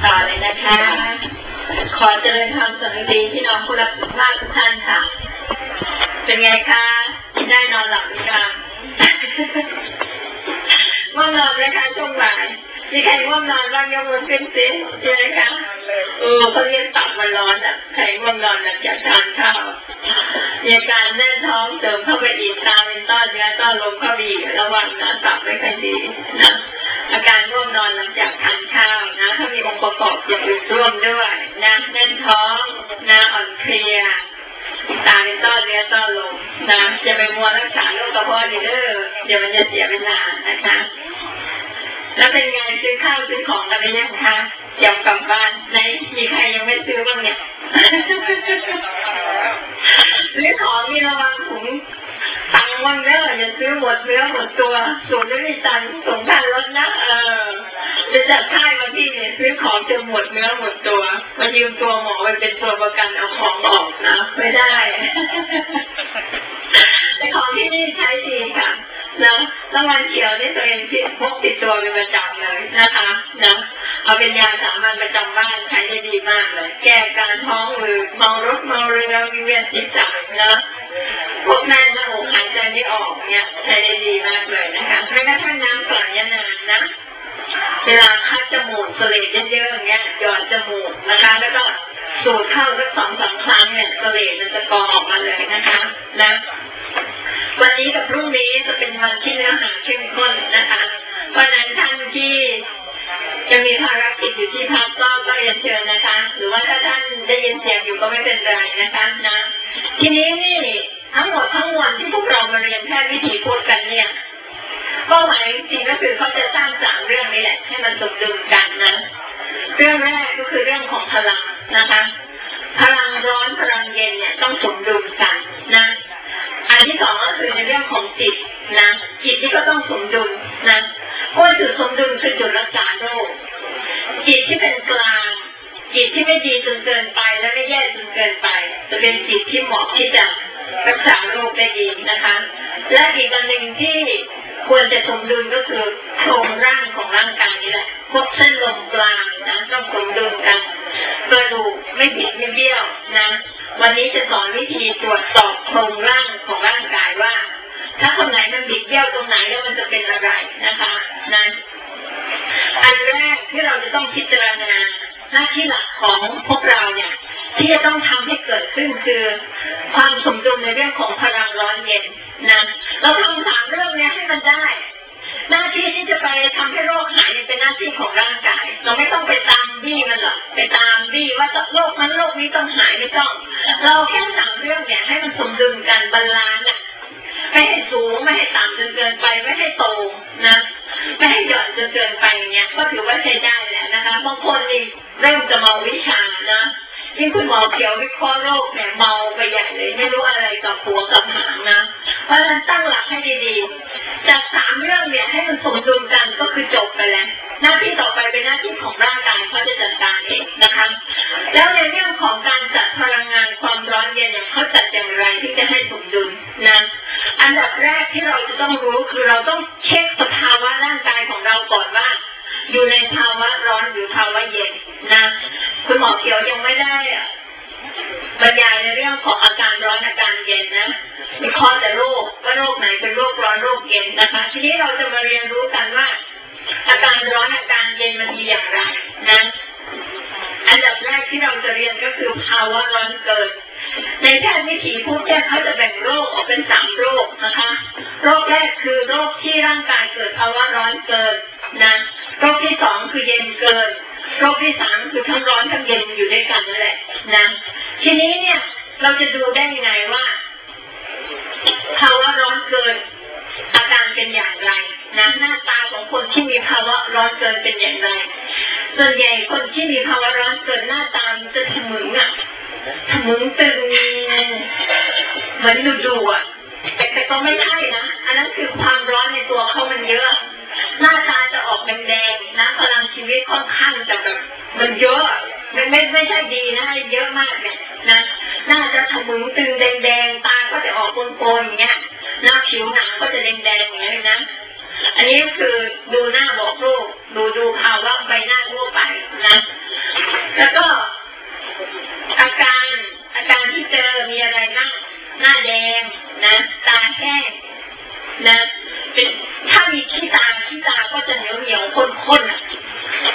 ต่อเลยนะคะขอเจริญธรรมสวัสดีที่น้องผู้รับทุกท่านทุกท่านค่ะเป็นไงคะได้นอนหลับหรือยังง่วงนอนไหมคะช่วงบ่ายมีใครง่วงนอนบ้างยกมือขึ้นสิใช่ไหมคะเขาเรียกตับมันร้อนอ่ะใครง่วงนอนแบบอยากทานข้าวมีอาการแน่นท้องเสริมเข้าไปอีกตาเป็นต้อนเนื้อต้อนลมเข้าไปอีกระวังนะตับไม่ค่อยดีนะอาการง่วงนอนหลังจากทานข้าวนะถ้ามีองค์ประกอบอย่างอื่นร่วมด้วยนะแน่นท้องนะอ่อนเพลียตาเป็นต้อนเนื้อต้อนลมนะอย่าไปมัวรักษาโรคกระเพาะดีเด้อเดี๋ยวมันจะเสียเวลานะคะแล้วเป็นไงซื้อข้าวซื้อของกันหรือยังคะเดี๋ยวกลับบ้านในมีใครยังไม่ซื้อบ้างเนี่ยซื้อของมีระวังถุงตังว่างเด้ออย่าซื้อหมดเนื้อหมดตัวสูตรไม่มีตังส่งค่ารถนะจะจัดค่ายมาที่เนี่ยซื้อของจนหมดเนื้อหมดตัวมายืมตัวหมอไปเป็นตัวประกันเอาของออกนะไม่ได้แต่ของที่นี่ใช้ดีค่ะนะรางวัลเขียวนี่ตัวเองที่พกติดตัวเป็นประจำเลยนะคะนะเอาเป็นยาสามัญประจำบ้านใช้ได้ดีมากเลยแก้การท้องอืดเมารถเมาเรือวิงเวียนศีรษะนะพวกแน่นหน้าอกหายใจไม่ออกเนี่ยใช้ได้ดีมากเลยนะคะแม้กระทั่งน้ำกร่อนยานานนะเวลาคัดจมูกเสลดเยอะๆอย่างเงี้ยหยอดจมูกนะคะแล้วก็สูดเข้าสัก2-3 ครั้งเนี่ยเสลดมันจะกรองออกมาเลยนะคะนะวันนี้กับพรุ่งนี้จะเป็นวันที่เนื้อหาเข้มข้นนะคะวันนั้นท่านที่จะมีภารกิจอยู่ที่พักก็เรียนเชิญนะคะหรือว่าถ้าท่านได้ยินเสียงอยู่ก็ไม่เป็นไรนะคะนะทีนี้นี่ทั้งหมดทั้งมวลที่พวกเรามาเรียนแพทย์วิถีพูดกันเนี่ยก็หมายจริงก็คือเขาจะสร้าง3 เรื่องนี้แหละให้มันสมดุลกันนะเรื่องแรกก็คือเรื่องของพลังนะคะพลังร้อนพลังเย็นเนี่ยต้องสมดุลกันนะอันที่2ก็คือในเรื่องของจิตนะจิตที่ก็ต้องสมดุลนะเพราะจุดสมดุลคือจุดรักษาโรคจิตที่เป็นกลางจิตที่ไม่ดีจนเกินไปและไม่แย่จนเกินไปจะเป็นจิตที่เหมาะที่จะรักษาโรคได้ดีนะคะและอีกอันหนึ่งที่ควรจะสมดุลก็คือโครงร่างของร่างกายนี่แหละพวกเส้นลมกลางนะต้องสมดุลกันกระดูกไม่ผิดไม่เบี้ยวนะวันนี้จะสอนวิธีตรวจสอบโครงร่างของร่างกายว่าถ้าคนไหนมันบิดเบี้ยวตรงไหนแล้วมันจะเป็นอะไรนะคะนะอันแรกที่เราจะต้องพิจารณาหน้าที่หลักของพวกเราเนี่ยที่จะต้องทำให้เกิดขึ้นคือความสมดุลในเรื่องของพลังร้อนเย็นนะเราทำ3 เรื่องนี้ให้มันได้หน้าที่ที่จะไปทำให้โรคหายเป็นหน้าที่ของร่างกายเราไม่ต้องไปตามบี้มันหรอกไปตามบี้ว่าโรคนั้นโรคนี้ต้องหายไม่ต้องเราแค่3 เรื่องเนี่ยให้มันสมดุลกันบาลานซ์ไม่ให้สูงไม่ให้ต่ำจนเกินไปไม่ให้โตนะไม่ให้หย่อนจนเกินไปเนี่ยก็ถือว่าใช้ได้แล้วนะคะบางคนนี่เริ่มจะเมาวิชานะยิ่งคุณหมอเขียววิเคราะห์โรคเนี่ยเมาไปใหญ่เลยไม่รู้อะไรกับหัวกับหางนะเพราะฉะนั้นตั้งหลักให้ดีๆจาก3 เรื่องเนี่ยให้มันสมดุลกันก็คือจบไปแล้วหน้าที่ต่อไปเป็นหน้าที่ของร่างกายเขาจะจัดการเองนะคะแล้วในเรื่องของการจัดพลังงานความร้อนเย็นเนี่ยเขาจัดอย่างไรที่จะให้สมดุลนะอันดับแรกที่เราจะต้องรู้คือเราต้องเช็คสภาวะร่างกายของเราก่อนว่าอยู่ในภาวะร้อนหรือภาวะเย็นนะคุณหมอเขียวยังไม่ได้บรรยายในเรื่องของอาการร้อนอาการเย็นนะวิเคราะห์แต่โรคว่าโรคไหนเป็นโรคร้อนโรคเย็นนะคะทีนี้เราจะมาเรียนรู้กันว่าอาการร้อนอาการเย็นมันมีอย่างไรนะอันดับแรกที่เราจะเรียนก็คือภาวะร้อนเกินในแพทย์วิถีพูดแยกเขาจะแบ่งโรคออกเป็น3 โรคนะคะโรคแรกคือโรคที่ร่างกายเกิดภาวะร้อนเกินนะโรคที่2คือเย็นเกินโรคที่3คือทั้งร้อนทั้งเย็นอยู่ด้วยกันนั่นแหละนะทีนี้เนี่ยเราจะดูได้ยังไงว่าภาวะร้อนเกินอาการเป็นอย่างไรนะหน้าตาของคนที่มีภาวะร้อนเกินเป็นอย่างไรส่วนใหญ่คนที่มีภาวะร้อนเกินหน้าตาจะทะมึงทะมึงตึงเหมือนดูอ่ะแต่ก็ไม่ใช่นะอันนั้นคือความร้อนในตัวเขามันเยอะหน้าตาจะออกแดงๆนะพลังชีวิตค่อนข้างจะแบบมันเยอะไม่ใช่ดีนะเยอะมากเนี่ยนะหน้าจะทะมึงตึงแดงๆตาก็จะออกโกนๆอย่างเงี้ยหน้าผิวหนังก็จะแดงๆอย่างเงี้ยนะอันนี้คือดูหน้าบอกโรคดูภาวะใบหน้าทั่วไปนะ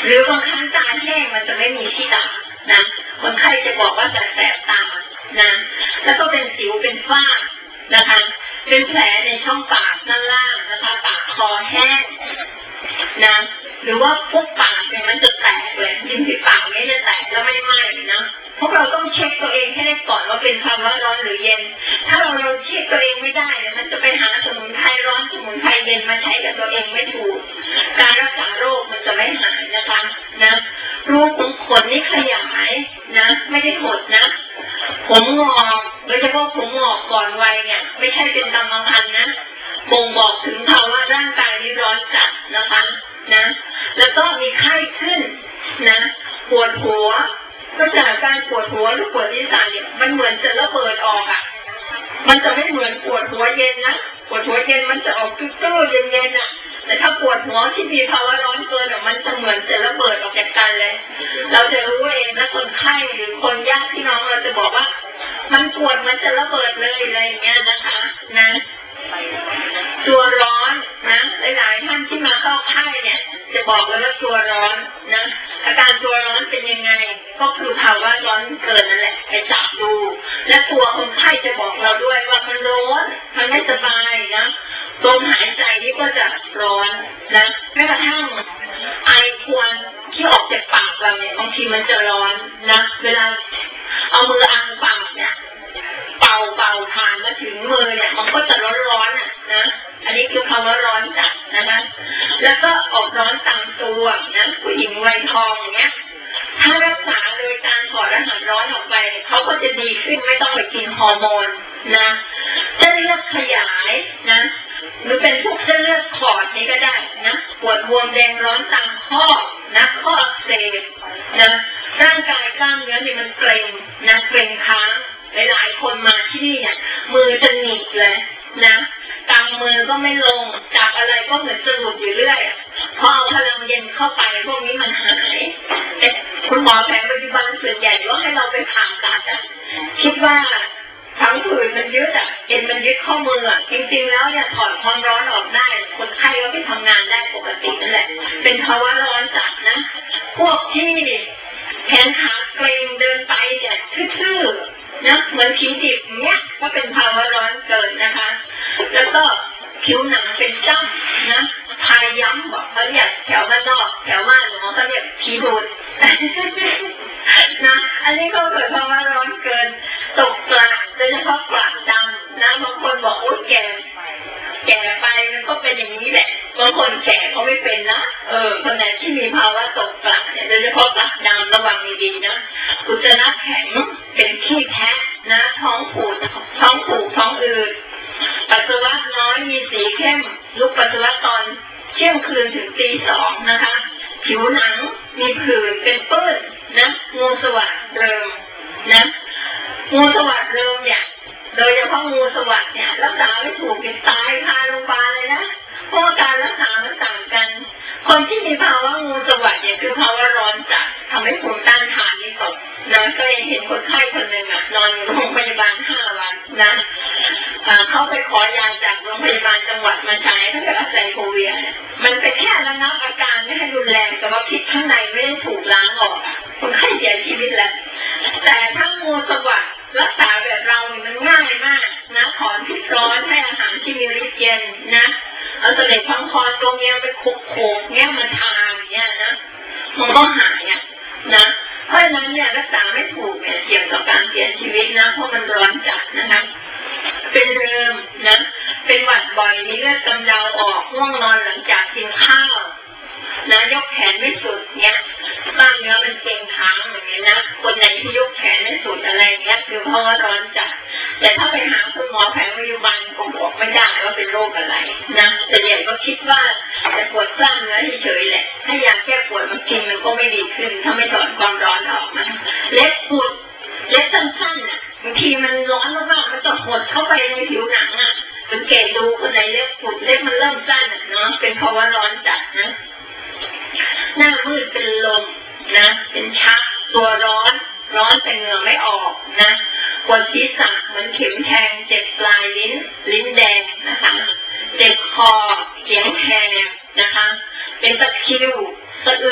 รือบางครั้งตาแห้งมันจะไม่มีที่ตานะคนไข้จะบอกว่าจะแสบตานะแล้วก็เป็นสิวเป็นฝ้านะคะเป็นแผลในช่องปากด้านล่างนะคะปากคอแห้งนะหรือว่าพวกปากเนี่ยมันจะแตกเลยริมฝีปากเนี่ยจะแตกแล้วไม่ไหม้นะพวกเราต้องเช็คตัวเองให้ได้ก่อนว่าเป็นภาวะร้อนหรือเย็นถ้าเราเช็คตัวเองไม่ได้เนี่ยมันจะไปหาสมุนไพรร้อนสมุนไพรเย็นมาใช้กับตัวเองไม่ถูกการรักษาโรคมันจะไม่หายนะคะนะรูขุมขนนี่ขยายนะไม่ได้หดนะผมงอกโดยเฉพาะผมงอกก่อนวัยเนี่ยไม่ใช่เป็นกรรมพันธุ์นะบ่งบอกถึงภาวะร่างกายที่ร้อนจัดนะคะนะแล้วก็มีไข้ขึ้นนะปวดหัวก็จากการปวดหัวหรือปวดศีรษะเนี่ยมันเหมือนจะระเบิดออกอ่ะมันจะไม่เหมือนปวดหัวเย็นนะปวดหัวเย็นมันจะออกตื้อๆเย็นๆอ่ะแต่ถ้าปวดหัวที่มีภาวะร้อนเกินมันจะเหมือนจะระเบิดออกจากกันเลยเราจะรู้เองนะคนไข้หรือคนญาติพี่น้องเราจะบอกว่ามันปวดมันจะระเบิดเลยอะไรอย่างเงี้ยนะคะนะตัวร้อนนะหลายๆท่านที่มาเข้าค่ายเนี่ยจะบอกเลยว่าตัวร้อนนะอาการตัวร้อนเป็นยังไงก็คือภาวะร้อนเกินนั่นแหละไปจับดูและตัวคนไข้จะบอกเราด้วยว่ามันร้อนมันไม่สบายนะลมหายใจนี่ก็จะร้อนนะแม้กระทั่งไอควันที่ออกจากปากเราเนี่ยบางทีมันจะร้อนนะเวลาเอามืออังปากเนี่ยเป่าผ่านมาถึงมือเนี่ยมันก็จะร้อนนะอันนี้คือภาวะร้อนจัดนะคะแล้วก็ออกร้อนตามตัวนะผู้หญิงวัยทองอย่างเงี้ยถ้ารักษาโดยการถอดอาหารร้อนออกไปเขาก็จะดีขึ้นไม่ต้องไปกินฮอร์โมนนะเส้นเลือดขยายนะหรือเป็นพวกเส้นเลือดขอดนี้ก็ได้นะปวดบวมแดงร้อนตามข้อนะข้ออักเสบนะร่างกายกล้ามเนื้อนี่มันเกร็งนะเกร็งค้างหลายๆคนมาที่นี่เนี่ยมือจะหงิกเลยนะกำมือก็ไม่ลงจับอะไรก็เหมือนจะหลุดอยู่เรื่อยพอเอาพลังเย็นเข้าไปพวกนี้มันหายแต่คุณหมอแผนปัจจุบันส่วนใหญ่ก็ให้เราไปผ่าตัดคิดว่าทั้งผืนมันยึดเอ็นมันยึดข้อมือจริงๆแล้วเนี่ยถอดความร้อนออกได้คนไข้ก็ไปทำงานได้ปกตินั่นแหละเป็นภาวะร้อนจัดนะพวกที่แขนขาเกร็งเดินไปเนี่ยทื่อๆนะเหมือนผีดิบเนี่ยก็เป็นภาวะร้อนเกินนะคะแล้วก็ผิวหนังเป็นจ้ำนะพายย้ำบอกเขาเนี่ยแถวบ้านนอกแถวบ้านหมอเขาเนี่ยผีดูดนะอันนี้ก็เกิดภาวะร้อนเกินตกกระโดยเฉพาะกระดำนะบางคนบอกโอ๊ยแก่ไปมันก็เป็นอย่างนี้แหละบางคนแก่เขาไม่เป็นนะคนไหนที่มีภาวะตกกระเนี่ยโดยเฉพาะกระดำระวังดีๆนะอุจจาระแข็งเป็นขี้แพ้นะท้องผูกท้องอืดปัสสาวะน้อยมีสีเข้มลุกปัสสาวะตอนเที่ยงคืนถึงตี 2นะคะผิวหนังมีผื่นเป็นปื้นนะงูสวัสด์เริมนะงูสวัสด์เริมเนี่ยโดยเฉพาะงูสวัสด์เนี่ยรักษาไม่ถูกเป็นตายคาโรงพยาบาลเลยนะเพราะการรักษามันต่างกันคนที่มีภาวะงูสวัสด์เนี่ยคือภาวะร้อนจัดทำให้ภูมิต้านทานนี่ตกนะก็ยังเห็นคนไข้คนหนึ่งนอนอยู่โรงพยาบาล5 วันนะเขาไปขอยาจากโรงพยาบาลจังหวัดมาใช้เขาจะไซโคเวียเนี่ยมันเป็นแค่ระงับอาการไม่ให้รุนแรงแต่ว่าพิษข้างในไม่ได้ถูกล้างออกคนไข้เสียชีวิตแล้วแต่ทั้งงูสวัสด์รักษาแบบเราเนี่ยมันง่ายมากนะถอนพิษร้อนให้อาหารที่มีฤทธิ์เย็นนะเอาเสลดพังคอตรงเนี้ยไปโขกเนี้ยมันทาอย่างเงี้ยนะมันก็หายนะเพราะฉะนั้นเนี่ยรักษาไม่ถูกเนี่ยเสี่ยงต่อการเสียชีวิตนะเพราะมันร้อนจัดนะคะเป็นเริมนะเป็นหวัดบ่อยมีเลือดกำเดาออกง่วงนอนหลังจากกินข้าวนะยกแขนไม่สุดเนี้ยกล้ามเนื้อมันเกร็งค้างอย่างเงี้ยนะคนไหนที่ยกแขนไม่สุดอะไรเงี้ยคือเพราะว่าร้อนจัดแต่ถ้าไปหาคุณหมอแผนปัจจุบันก็บอกไม่ได้ว่าเป็นโรคอะไรนะแต่เด็กก็คิดว่าจะปวดกล้ามเนื้อเฉยๆแหละถ้ายาแก้ปวดมันกินมันก็ไม่ดีขึ้นถ้าไม่ถอนความร้อนออกนะเล็บปุดเล็บสั้นๆบางทีมันร้อนมากๆมันจะหดเข้าไปในผิวหนังสังเกตดูคนไหนเล็บปุดเล็บมันเริ่มสั้นเนาะเป็นภาวะร้อนจัดนะหน้ามืดเป็นลมนะเป็นชักตัวร้อนแต่เหงื่อไม่ออกนะปวดศีรษะเหมือนเข็มแทงเจ็บปลายลิ้นแดงนะคะเจ็บคอเสียงแหบนะคะเป็นตะคริวสะอึก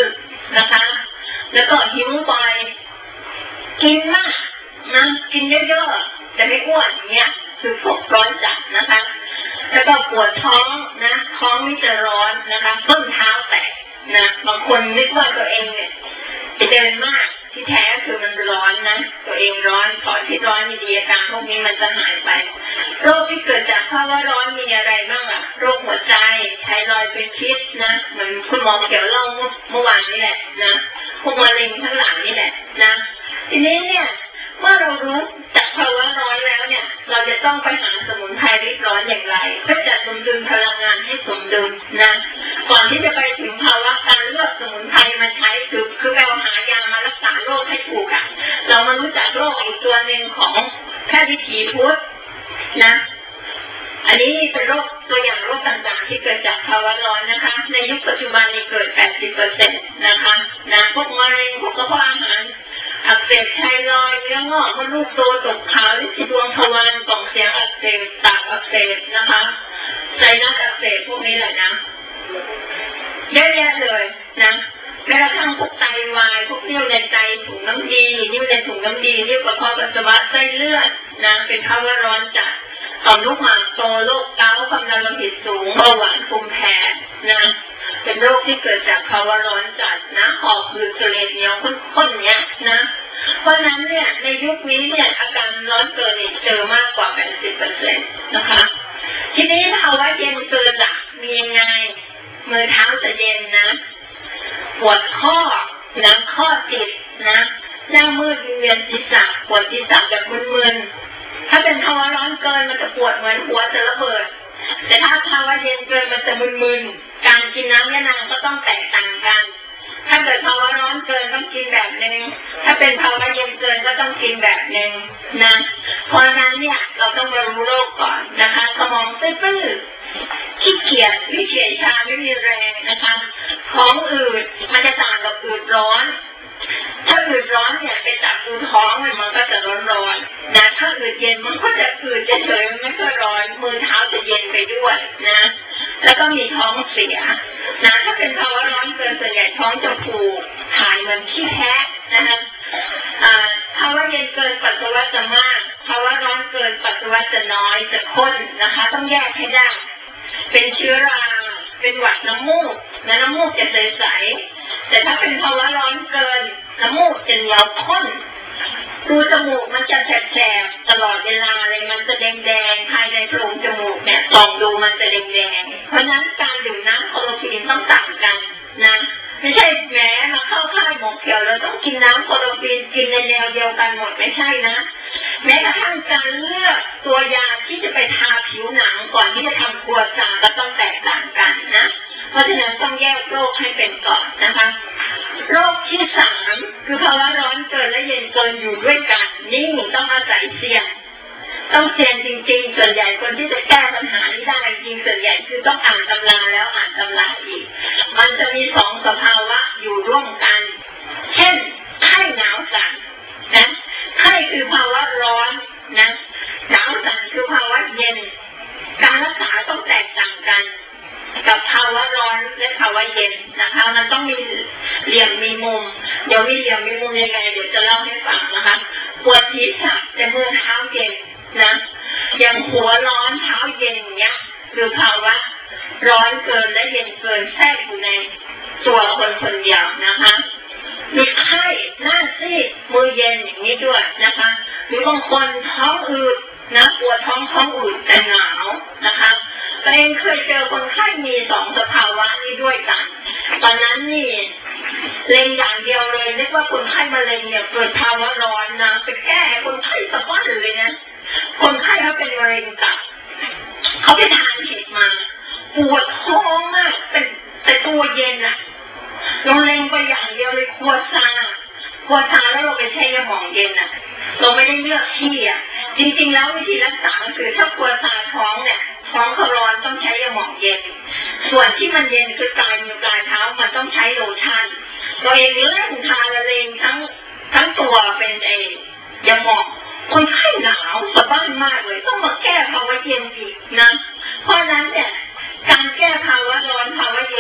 นะคะแล้วก็หิวบ่อยกินมากนะกินเยอะๆแต่ไม่อ้วนเนี่ยคือพวกร้อนจัดนะคะแล้วก็ปวดท้องนะท้องนี่จะร้อนนะคะต้นเท้าแตกนะบางคนนึกว่าตัวเองเนี่ยจะเดินมากที่แท้คือมันร้อนนะตัวเองร้อนก่อนที่ร้อนดีอาการพวกนี้มันจะหายไปโรคที่เกิดจากภาวะร้อนมีอะไรบ้างล่ะโรคหัวใจไทรอยด์เป็นพิษนะเหมือนคุณหมอเขียวเล่าเมื่อวานนี่แหละนะพวกมะเร็งทั้งหลายนี่แหละนะทีนี้เนี่ยเมื่อเรารู้จากภาวะร้อนแล้วเนี่ยเราจะต้องไปหาสมุนไพรริดร้อนอย่างไรเพื่อจัดสมดุลพลังงานให้สมดุลนะก่อนที่จะไปถึงภาวะการเลือกสมุนไพรมาใช้คือเราหายามารักษาโรคให้ถูกอ่ะเรามารู้จักโรคอีกตัวหนึ่งของแพทย์วิถีพุทธนะอันนี้เป็นโรคตัวอย่างโรคต่างๆที่เกิดจากภาวะร้อนนะคะในยุคปัจจุบันนี้เกิด 80% นะคะนะพวกมะเร็งพวกกระเพาะอาหารอักเสบไทรอยด์เนื้องอกมดลูกโตตกขาวลิ้นจี่ดวงทวารกล่องเสียงอักเสบตับอักเสบนะคะไซนัสอักเสบพวกนี้แหละนะเยอะแยะเลยนะแม้กระทั่งพวกไตวายพวกนิ่วในใจถุงน้ำดีนิ่วในถุงน้ำดีนิ่วกระเพาะปัสสาวะไส้เลือดนะเป็นภาวะร้อนจัดต่อมลูกหมากโตโรคเกาต์ความดันโลหิตสูงเบาหวานภูมิแพ้นะเป็นโรคที่เกิดจากภาวะร้อนจัดนะหอบหืดเสลดเหนียวข้นๆเนี้ยนะเพราะนั้นเนี่ยในยุคนี้เนี่ยอาการร้อนเกินเจอมากกว่า 80% นะคะทีนี้ภาวะเย็นเกินล่ะมียังไงมือเท้าจะเย็นนะปวดข้อนะข้อติดนะหน้ามืดเวียนศีรษะปวดศีรษะแบบมึนๆถ้าเป็นภาวะร้อนเกินมันจะปวดเหมือนหัวจะระเบิดแต่ถ้าภาวะเย็นเกินมันจะมึนๆการกินน้ำยะนางก็ต้องแตกต่างกันถ้าเกิดภาวะร้อนเกินต้องกินแบบนึงถ้าเป็นภาวะเย็นเกินก็ต้องกินแบบนึงนะเพราะฉะนั้นเนี่ยเราต้องมารู้โรคก่อนนะคะสมองตื้อขี้เกียจวิเศษชาไม่มีแรงนะคะท้องอืดมันจะต่างกับอืดร้อนถ้าอืดร้อนเนี่ยไปจับดูท้องมันก็จะร้อนๆนะถ้าอืดเย็นมันก็จะอืดเฉยๆมันไม่ค่อยร้อนมือเท้าจะเย็นไปด้วยนะแล้วก็มีท้องเสียนะถ้าเป็นภาวะร้อนเกินส่วนใหญ่ท้องจะผูกถ่ายเหมือนขี้แพะนะคะภาวะเย็นเกินปัสสาวะจะมากภาวะร้อนเกินปัสสาวะจะน้อยจะข้นนะคะต้องแยกให้ได้เป็นเชื้อราเป็นหวัดน้ำมูกน้ำมูกจะใสๆแต่ถ้าเป็นภาวะร้อนเกินน้ำมูกจะเหนียวข้นรูจมูกมันจะแฉบๆตลอดเวลาเลยมันจะแดงๆภายในโพรงจมูกเนี่ยส่องดูมันจะแดงๆเพราะนั้นการดื่มน้ำโคโลฟีนต้องต่างกันนะไม่ใช่แหมมาเข้าค่ายหมกเขียวแล้วต้องกินน้ำโคโลฟีนกินในแนวเดียวกันหมดไม่ใช่นะแม้กระทั่งการเลือกตัวยาที่จะไปทาผิวหนังก่อนที่จะทำครัวซาก็ต้องแตกต่างกันนะเพราะฉะนั้นต้องแยกโรคให้เป็นก่อนนะคะโรคที่3คือภาวะร้อนเกินและเย็นเกินอยู่ด้วยกันนี่ต้องอาศัยเซียนต้องเซียนจริงๆส่วนใหญ่คนที่จะแก้ปัญหานี้ได้จริงส่วนใหญ่คือต้องอ่านตำราแล้วอ่านตำราอีกมันจะมี2สภาวะอยู่ร่วมกันเช่นไข้หนาวสั่นนะไข้คือภาวะร้อนนะหนาวสั่นคือภาวะเย็นการรักษาต้องแตกต่างกันกับภาวะร้อนและภาวะเย็นนะคะมันต้องมีเหลี่ยมมีมุมเดี๋ยวมีเหลี่ยมมีมุมยังไงเดี๋ยวจะเล่าให้ฟังนะคะปวดศีรษะแต่มือเท้าเย็นนะอย่างหัวร้อนเท้าเย็นอย่างเงี้ยคือภาวะร้อนเกินและเย็นเกินแทรกอยู่ในตัวคนเดียวนะคะมีไข้หน้าซีดมือเย็นอย่างนี้ด้วยนะคะหรือบางคนท้องอืดนะปวดท้องอืดแต่หนาวนะคะตัวเองเคยเจอคนไข้มี2สภาวะนี้ด้วยกันตอนนั้นนี่เล็งอย่างเดียวเลยนึกว่าคนไข้มะเร็งเนี่ยเกิดภาวะร้อนนะไปแก้คนไข้สะบั้นเลยนะคนไข้เขาเป็นมะเร็งตับเขาไปทานเห็ดมาปวดท้องมากเป็นแต่ตัวเย็นอะเราเล็งไปอย่างเดียวเลยครัวซาแล้วเราไปใช้ยาหม่องเย็นอะเราไม่ได้เลือกที่อะจริงๆแล้ววิธีรักษาคือถ้าครัวซาท้องเนี่ยท้องเขาร้อนต้องใช้ยาหม่องเย็นส่วนที่มันเย็นคือปลายมือปลายเท้ามันต้องใช้โลชั่นตัวเองเล่นทาละเลงทั้งตัวเป็นยาหม่องคนไข้หนาวสะบั้นมากเลยต้องมาแก้ภาวะเย็นอีกนะเพราะนั้นเนี่ยการแก้ภาวะร้อนภาวะเย็นเนี่ยค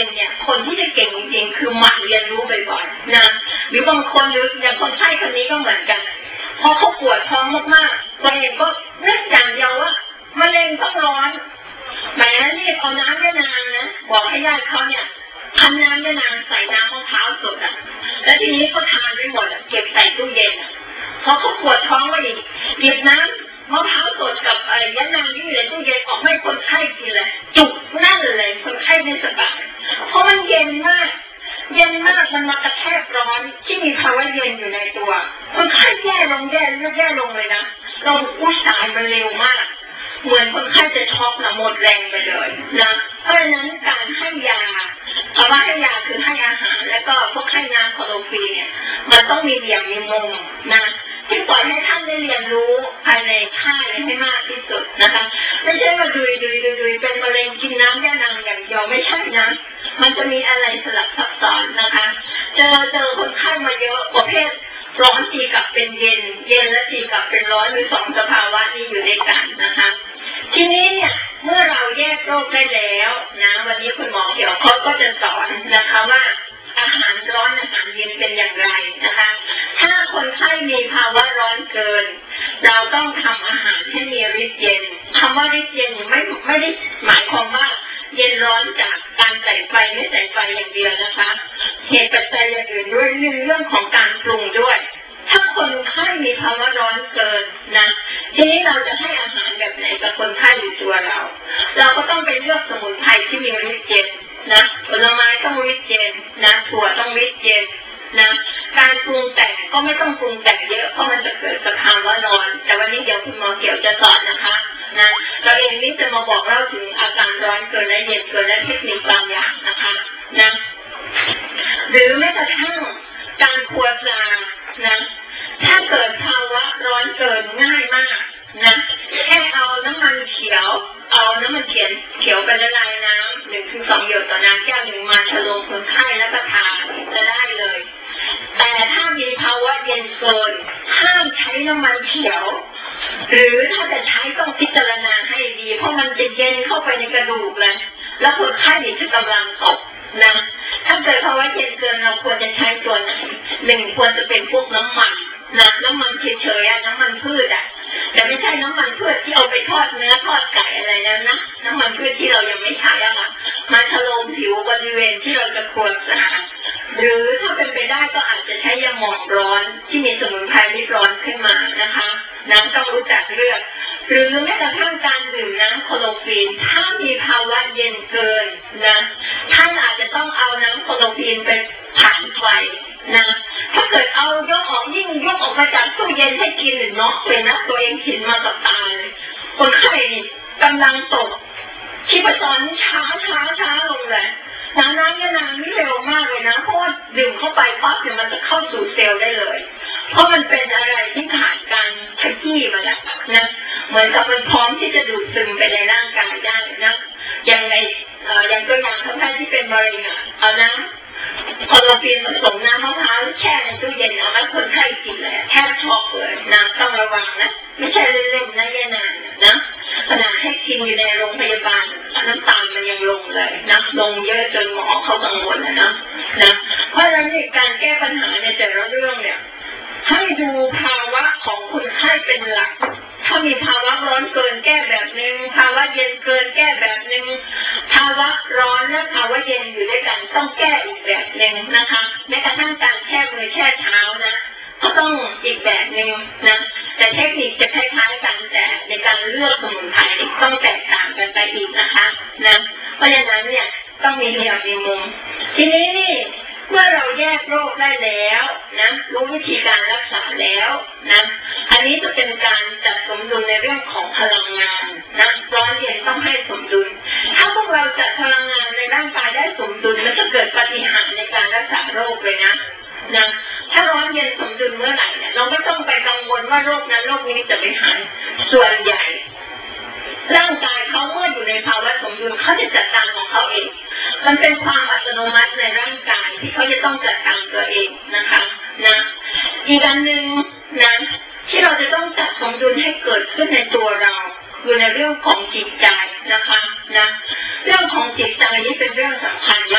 คนที่จะเก่งจริงๆคือหมั่นเรียนรู้บ่อยๆนะหรือบางคนหรืออย่างคนไข้คนนี้ก็เหมือนกันพอเขาปวดท้องมากๆตัวเองก็นึกอย่างเดียวว่ามะเร็งต้องร้อนแหมนี่เอาน้ำยะนางนะบอกให้ญาติเขาเนี่ยคั้นน้ำยะนางใส่น้ำมะพร้าวสดแล้วทีนี้เขาทานไม่หมดเก็บใส่ตู้เย็นพอเขาปวดท้องก็อีกหยิบน้ำมะพร้าวสดกับยะนางที่อยู่ในตู้เย็นออกให้คนไข้กินเลยจุกนั่นเลยคนไข้ไม่สบายเพราะมันเย็นมากมันมากระแทกร้อนที่มีภาวะเย็นอยู่ในตัวคนไข้แย่ลงเลยนะลงอุ้ยสายมันเร็วมากเหมือนคนไข้จะช็อกนะหมดแรงไปเลยนะเพราะฉะนั้นการให้ยาคำว่าให้ยาคือให้อาหารแล้วก็พวกให้น้ำคลอโรฟิลเนี่ยมันต้องมีเหลี่ยมมีมุมนะที่ปล่อยให้ท่านได้เรียนรู้ภายในค่ายให้มากที่สุดนะคะไม่ใช่ว่าดุยเป็นมะเร็งกินน้ำยะนางอย่างเดียวไม่ใช่นะมันจะมีอะไรสลับซับซ้อนนะคะเจอคนไข้มาเยอะประเภทร้อนตีกลับเป็นเย็นแล้วตีกลับเป็นร้อนหรือสองสภาวะนี้อยู่ด้วยกันนะคะทีนี้เนี่ยเมื่อเราแยกโรคได้แล้วนะวันนี้คุณหมอเกี่ยวเขาก็จะสอนนะคะว่าอาหารร้อนอาหารเย็นเป็นอย่างไรนะคะถ้าคนไข้มีภาวะร้อนเกินเราต้องทำอาหารให้มีฤทธิ์เย็นคำว่าฤทธิ์เย็นไม่ได้หมายความว่าเย็นร้อนจากการใส่ไฟไม่ใส่ไฟอย่างเดียวนะคะเหตุปัจจัยอย่างอื่นด้วยเรื่องของการปรุงด้วยถ้าคนไข้มีภาวะร้อนเกินนะทีนี้เราจะให้อาหารแบบไหนกับคนไข้อยู่ตัวเราก็ต้องไปเลือกสมุนไพรที่มีฤทธิ์เย็นนะผลไม้ต้องฤทธิ์เย็นนะถั่วต้องฤทธิ์เย็นนะการปรุงแต่งก็ไม่ต้องปรุงแต่งเยอะเพราะมันจะเกิดสภาวะร้อนแต่วันนี้เดี๋ยวคุณหมอเกี่ยวจะสอนนะคะนะเราเองนี่จะมาบอกเล่าถึงอาการร้อนเกินและเย็นเกินและเทคนิคบางอย่างนะคะนะหรือแม้กระทั่งการคั่วปลานะถ้าเกิดภาวะร้อนเกินง่ายมากนะแค่เอาน้ำมันเขียวไปละลายน้ำ1-2 หยดต่อน้ำแก้ว1มาชะโลมคนไข้แล้วก็ทาจะได้เลยแต่ถ้ามีภาวะเย็นเกินห้ามใช้น้ำมันเขียวหรือถ้าจะใช้ต้องพิจารณาให้ดีเพราะมันจะเย็นเข้าไปในกระดูกเลยแล้วคนไข้จะกำลังตกนะถ้าเกิดภาวะเย็นเกินเราควรจะใช้ตัวไหนควรจะเป็นพวกน้ำมันนะน้ำมันเฉยๆน้ำมันพืชแต่ไม่ใช่น้ำมันพืชที่เอาไปทอดเนื้อทอดไก่อะไรนั้นนะน้ำมันพืชที่เรายังไม่ใช้มาชโลมผิวบริเวณที่เราจะควรสะอาดหรือถ้าเป็นไปได้ก็อาจจะใช้ยาหมองร้อนที่มีสมุนไพรที่ร้อนขึ้นมานะคะน้ำต้องรู้จักเลือกหรือแม้กระทั่งการดื่มน้ำคลอโรฟิลถ้ามีภาวะเย็นเกินนะท่านอาจจะต้องเอาน้ำคลอโรฟิลไปผ่านไฟนะถ้าเกิดเอายกออกมาจากตู้เย็นให้กินหรือน็อกเลยนะตัวเองเห็นมากับตาเลยคนไข้กำลังตกชีพจรช้าลงเลยน้ำยะนางนี่เร็วมากเลยนะเพราะว่าดื่มเข้าไปปั๊บมันจะเข้าสู่เซลล์ได้เลยเพราะมันเป็นอะไรที่ผ่านการขยี้มาแล้วนะเหมือนกับมันพร้อมที่จะดูดซึมไปในร่างกายได้นะอย่างตัวอย่างคนไข้ที่เป็นมะเร็งเอาน้ำคลอโรฟิลผสมน้ำมะพร้าวแช่ในตู้เย็นเอามาคนไข้กินเลยแทบช็อกเลยน้ำต้องระวังนะไม่ใช่เล่นๆนะยะนางนะขณะให้กินอยู่ในโรงพยาบาลน้ำตาลมันยังลงเลยนะลงเยอะจนหมอเขากังวลนะเพราะฉะนั้นการแก้ปัญหาในแต่ละเรื่องเนี่ยให้ดูภาวะของคนไข้เป็นหลักถ้ามีภาวะร้อนเกินแก้แบบนึงภาวะเย็นเกินแก้แบบนึงภาวะร้อนและภาวะเย็นอยู่ด้วยกันต้องแก้อีกแบบนึงนะคะแม้กระทั่งการแช่มือแช่เท้านะก็ต้องอีกแบบนึงนะแต่เทคนิคจะคล้ายๆกันแต่ในการเลือกสมุนไพรต้องแตกต่างกันไปอีกนะคะนะเพราะฉะนั้นเนี่ยต้องมีเหลี่ยมมีมุมทีนี้นี่เมื่อเราแยกโรคได้แล้วนะรู้วิธีการรักษาแล้วนะอันนี้จะเป็นการจัดสมดุลในเรื่องของพลังงานนะร้อนเย็นต้องให้สมดุลถ้าพวกเราจัดพลังงานในร่างกายได้สมดุลมันจะเกิดปาฏิหาริย์ในการรักษาโรคเลยนะถ้าร้อนเย็นสมดุลเมื่อไหร่เนี่ยเราไม่ต้องไปกังวลว่าโรคนั้นโรคนี้จะไปหายส่วนใหญ่ร่างกายเขาเมื่ออยู่ในภาวะสมดุลเขาจะจัดการของเขาเองมันเป็นความอัตโนมัติในร่างกายที่เขาจะต้องจัดการตัวเองนะคะนะอีกอันหนึ่งนะที่เราจะต้องจัดสมดุลให้เกิดขึ้นในตัวเราคือในเรื่องของจิตใจนะคะนะเรื่องของจิตใจนี่เป็นเรื่องสำคัญมาก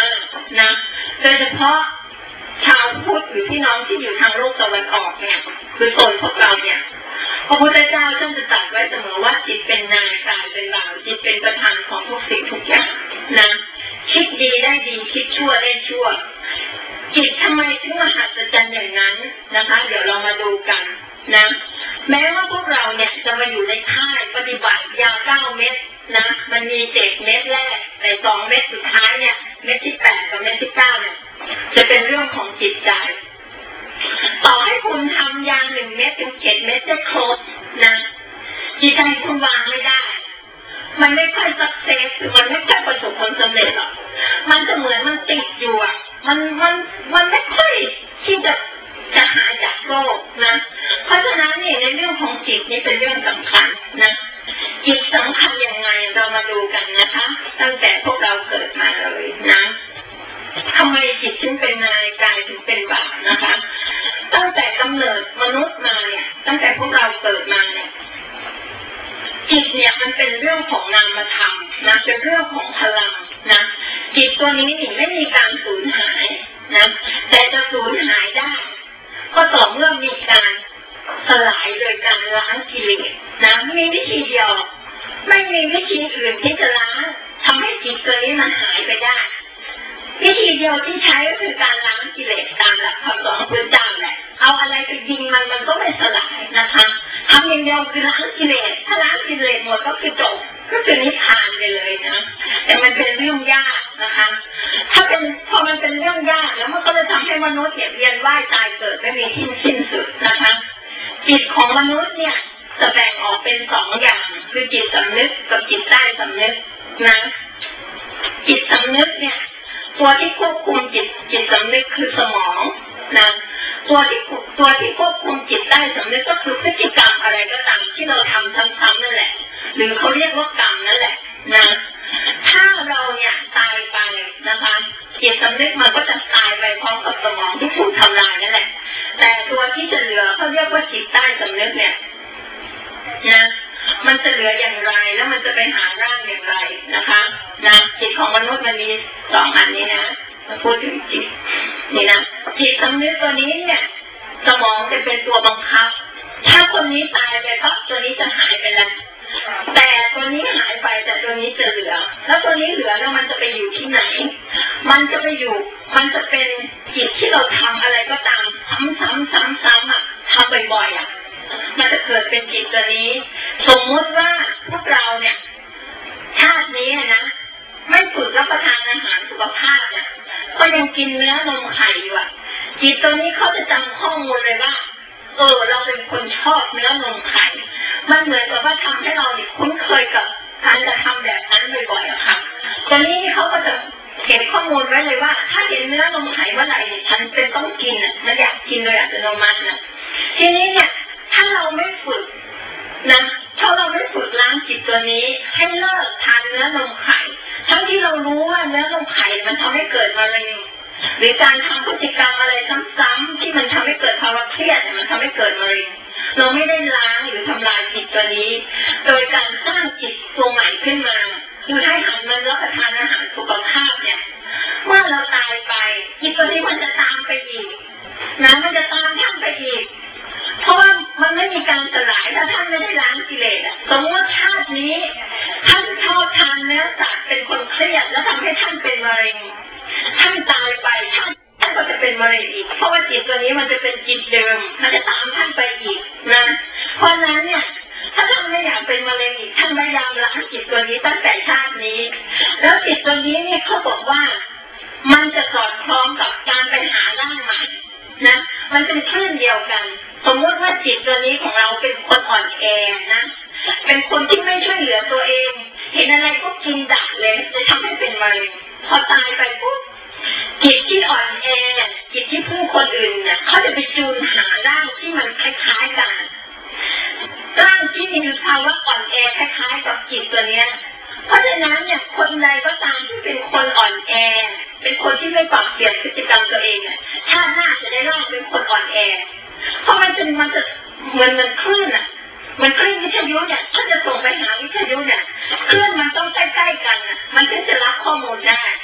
นะโดยเฉพาะชาวพุทธหรือพี่น้องที่อยู่ทางโลกตะวันออกเนี่ยคือโซนพวกเราเนี่ยพระพุทธเจ้าท่านจะตรัสไว้เสมอว่าจิตเป็นนายกายเป็นบ่าวจิตเป็นประธานของทุกสิ่งทุกอย่างนะคิดดีได้ดีคิดชั่วได้ชั่วจิตทำไมถึงมหัศจรรย์อย่างนั้นนะคะเดี๋ยวเรามาดูกันนะแม้ว่าพวกเราเนี่ยจะมาอยู่ในค่ายปฏิบัติยา9 เม็ดนะมันมี7 เม็ดแรกแต่2 เม็ดสุดท้ายเนี่ยเม็ดที่8กับเม็ดที่9เนี่ยจะเป็นเรื่องของจิตใจต่อให้คุณทำยา1 เม็ดถึง7 เม็ดจะครบนะจิตใจคุณวางไม่ได้มันไม่ค่อยสักเซสหรือมันไม่ค่อยประสบผลสำเร็จหรอกมันจะเหมือนมันติดอยู่อ่ะมันไม่ค่อยที่จะหายจากโรคนะเพราะฉะนั้นเนี่ยในเรื่องของจิตนี่เป็นเรื่องสำคัญนะจิตสำคัญยังไงเรามาดูกันนะคะตั้งแต่พวกเราเกิดมาเลยนะทำไมจิตถึงเป็นนายกายถึงเป็นบ่าวนะคะตั้งแต่กำเนิดมนุษย์มาเนี่ยตั้งแต่พวกเราเกิดมาเนี่ยจิตเนี่ยมันเป็นเรื่องของนามธรรมนะเป็นเรื่องของพลังนะจิตตัวนี้ไม่มีการสูญหายนะแต่จะสูญหายได้ก็ต่อเมื่อมีการสลายโดยการล้างกิเลสนะมีวิธีเดียวไม่มีวิธีอื่นที่จะล้างทำให้จิตตัวนี้มันหายไปได้วิธีเดียวที่ใช้ก็คือการล้างกิเลสตามหลักคำสอนของพระเจ้าแหละเอาอะไรไปยิงมันก็ไม่สลายนะคะทำอย่างเดียวคือล้างกิเลสถ้าล้างกิเลสหมดก็คือจบก็คือนิพพานไปเลยนะแต่มันเป็นเรื่องยากนะคะพอมันเป็นเรื่องยากแล้วมันก็จะทำให้มนุษย์เนี่ยเวียนว่ายตายเกิดไม่มีที่สิ้นสุดนะคะจิตของมนุษย์เนี่ยจะแบ่งออกเป็น2 อย่างคือจิตสำนึกกับจิตใต้สำนึกนะจิตสำนึกเนี่ยตัวที่ควบคุมจิตสำนึกคือสมองนะตัวที่ควบคุมจิตใต้สำนึกก็คือพฤติกรรมอะไรก็ตามที่เราทำซ้ำๆนั่นแหละหรือเขาเรียกว่ากรรมนั่นแหละนะถ้าเราเนี่ยตายไปนะคะจิตสำนึกมันก็จะตายไปพร้อมกับสมองที่ถูกทำลายนั่นแหละแต่ตัวที่จะเหลือเขาเรียกว่าจิตใต้สำนึกเนี่ยนะมันจะเหลืออย่างไรแล้วมันจะไปหาร่างอย่างไรนะคะนะจิตของมนุษย์มันมี2 อันนี้นะมาพูดถึงจิตนี่นะจิตสำนึกตัวนี้เนี่ยสมองจะเป็นตัวบังคับถ้าคนนี้ตายไปก็ตัวนี้จะหายไปแล้วแต่ตัวนี้หายไปแต่ตัวนี้จะเหลือแล้วตัวนี้เหลือแล้วมันจะไปอยู่ที่ไหนมันจะเป็นจิตที่เราทำอะไรก็ตามซ้ำๆอ่ะทำบ่อยๆอ่ะมันจะเกิดเป็นจิตตัวนี้สมมติว่าพวกเราเนี่ยชาตินี้นะไม่ฝึกรับประทานอาหารสุขภาพเนี่ยก็ยังกินเนื้อนมไข่อยู่อ่ะจิตตัวนี้เขาจะจำข้อมูลเลยว่าเราเป็นคนชอบเนื้อนมไข่มันเหมือนกับว่าทำให้เราคุ้นเคยกับการจะทำแบบนั้นบ่อยๆอะค่ะตอนนี้เขาก็จะเก็บข้อมูลไว้เลยว่าถ้าเห็นเนื้อนมไข่เมื่อไหร่ฉันเป็นต้องกินอ่ะมันอยากกินโดยอัตโนมัตินะทีนี้เนี่ยถ้าเราไม่ฝึกนะถ้าเราไม่ฝึกล้างจิตตัวนี้ให้เลิกทานเนื้อนมไข่ทั้งที่เรารู้ว่าเนื้อนมไข่มันทำให้เกิดมะเร็งหรือการทำพฤติกรรมอะไรซ้ำๆที่มันทำให้เกิดภาวะเครียดมันทำให้เกิดมะเร็งเราไม่ได้ล้างหรือทำลายจิตตัวนี้โดยการสร้างจิตตัวใหม่ขึ้นมาคือให้หันมารับประทานอาหารสุขภาพเนี่ยเมื่อเราตายไปจิตตัวนี้มันจะตามไปอีกนะมันจะตามท่านไปอีกเพราะว่ามันไม่มีการสลายถ้าท่านไม่ได้ล้างกิเลสสมมติชาตินี้ท่านชอบทานเนื้อสัตว์เป็นคนเครียดแล้วทำให้ท่านเป็นมะเร็งท่านตายไปท่านก็จะเป็นมะเร็งอีกเพราะว่าจิตตัวนี้มันจะเป็นจิตเดิมมันจะตามท่านไปอีกนะเพราะนั้นเนี่ยถ้าท่านไม่อยากเป็นมะเร็งอีกท่านพยายามล้างจิตตัวนี้ตั้งแต่ชาตินี้แล้วจิตตัวนี้เนี่ยเขาบอกว่ามันจะสอดคล้องกับการไปหาร่างใหม่นะมันเป็นคลื่นเดียวกันสมมติว่าจิตตัวนี้ของเราเป็นคนอ่อนแอนะเป็นคนที่ไม่ช่วยเหลือตัวเองเห็นอะไรก็กินดักเลยจะทำให้เป็นมะเร็งพอตายไปปุ๊บจิตที่อ่อนแอจิตที่ผู้คนอื่นเนี่ยเขาจะไปจูนหาร่างที่มันคล้ายๆกันร่างที่มีภาวะอ่อนแอคล้ายๆกับจิตตัวเนี้ยเพราะฉะนั้นเนี่ยคนใดก็ตามที่เป็นคนอ่อนแอเป็นคนที่ไม่ปรับเปลี่ยนพฤติกรรมตัวเองเนี่ยชาติหน้าจะได้ร่างเป็นคนอ่อนแอเพราะมันจะเหมือนคลื่นอ่ะมันคลื่นวิทยุเนี่ยถ้าจะส่งไปหาวิทยุเนี่ยคลื่นมันต้องใกล้ๆกันอ่ะมันถึงจะรับข้อมูลได้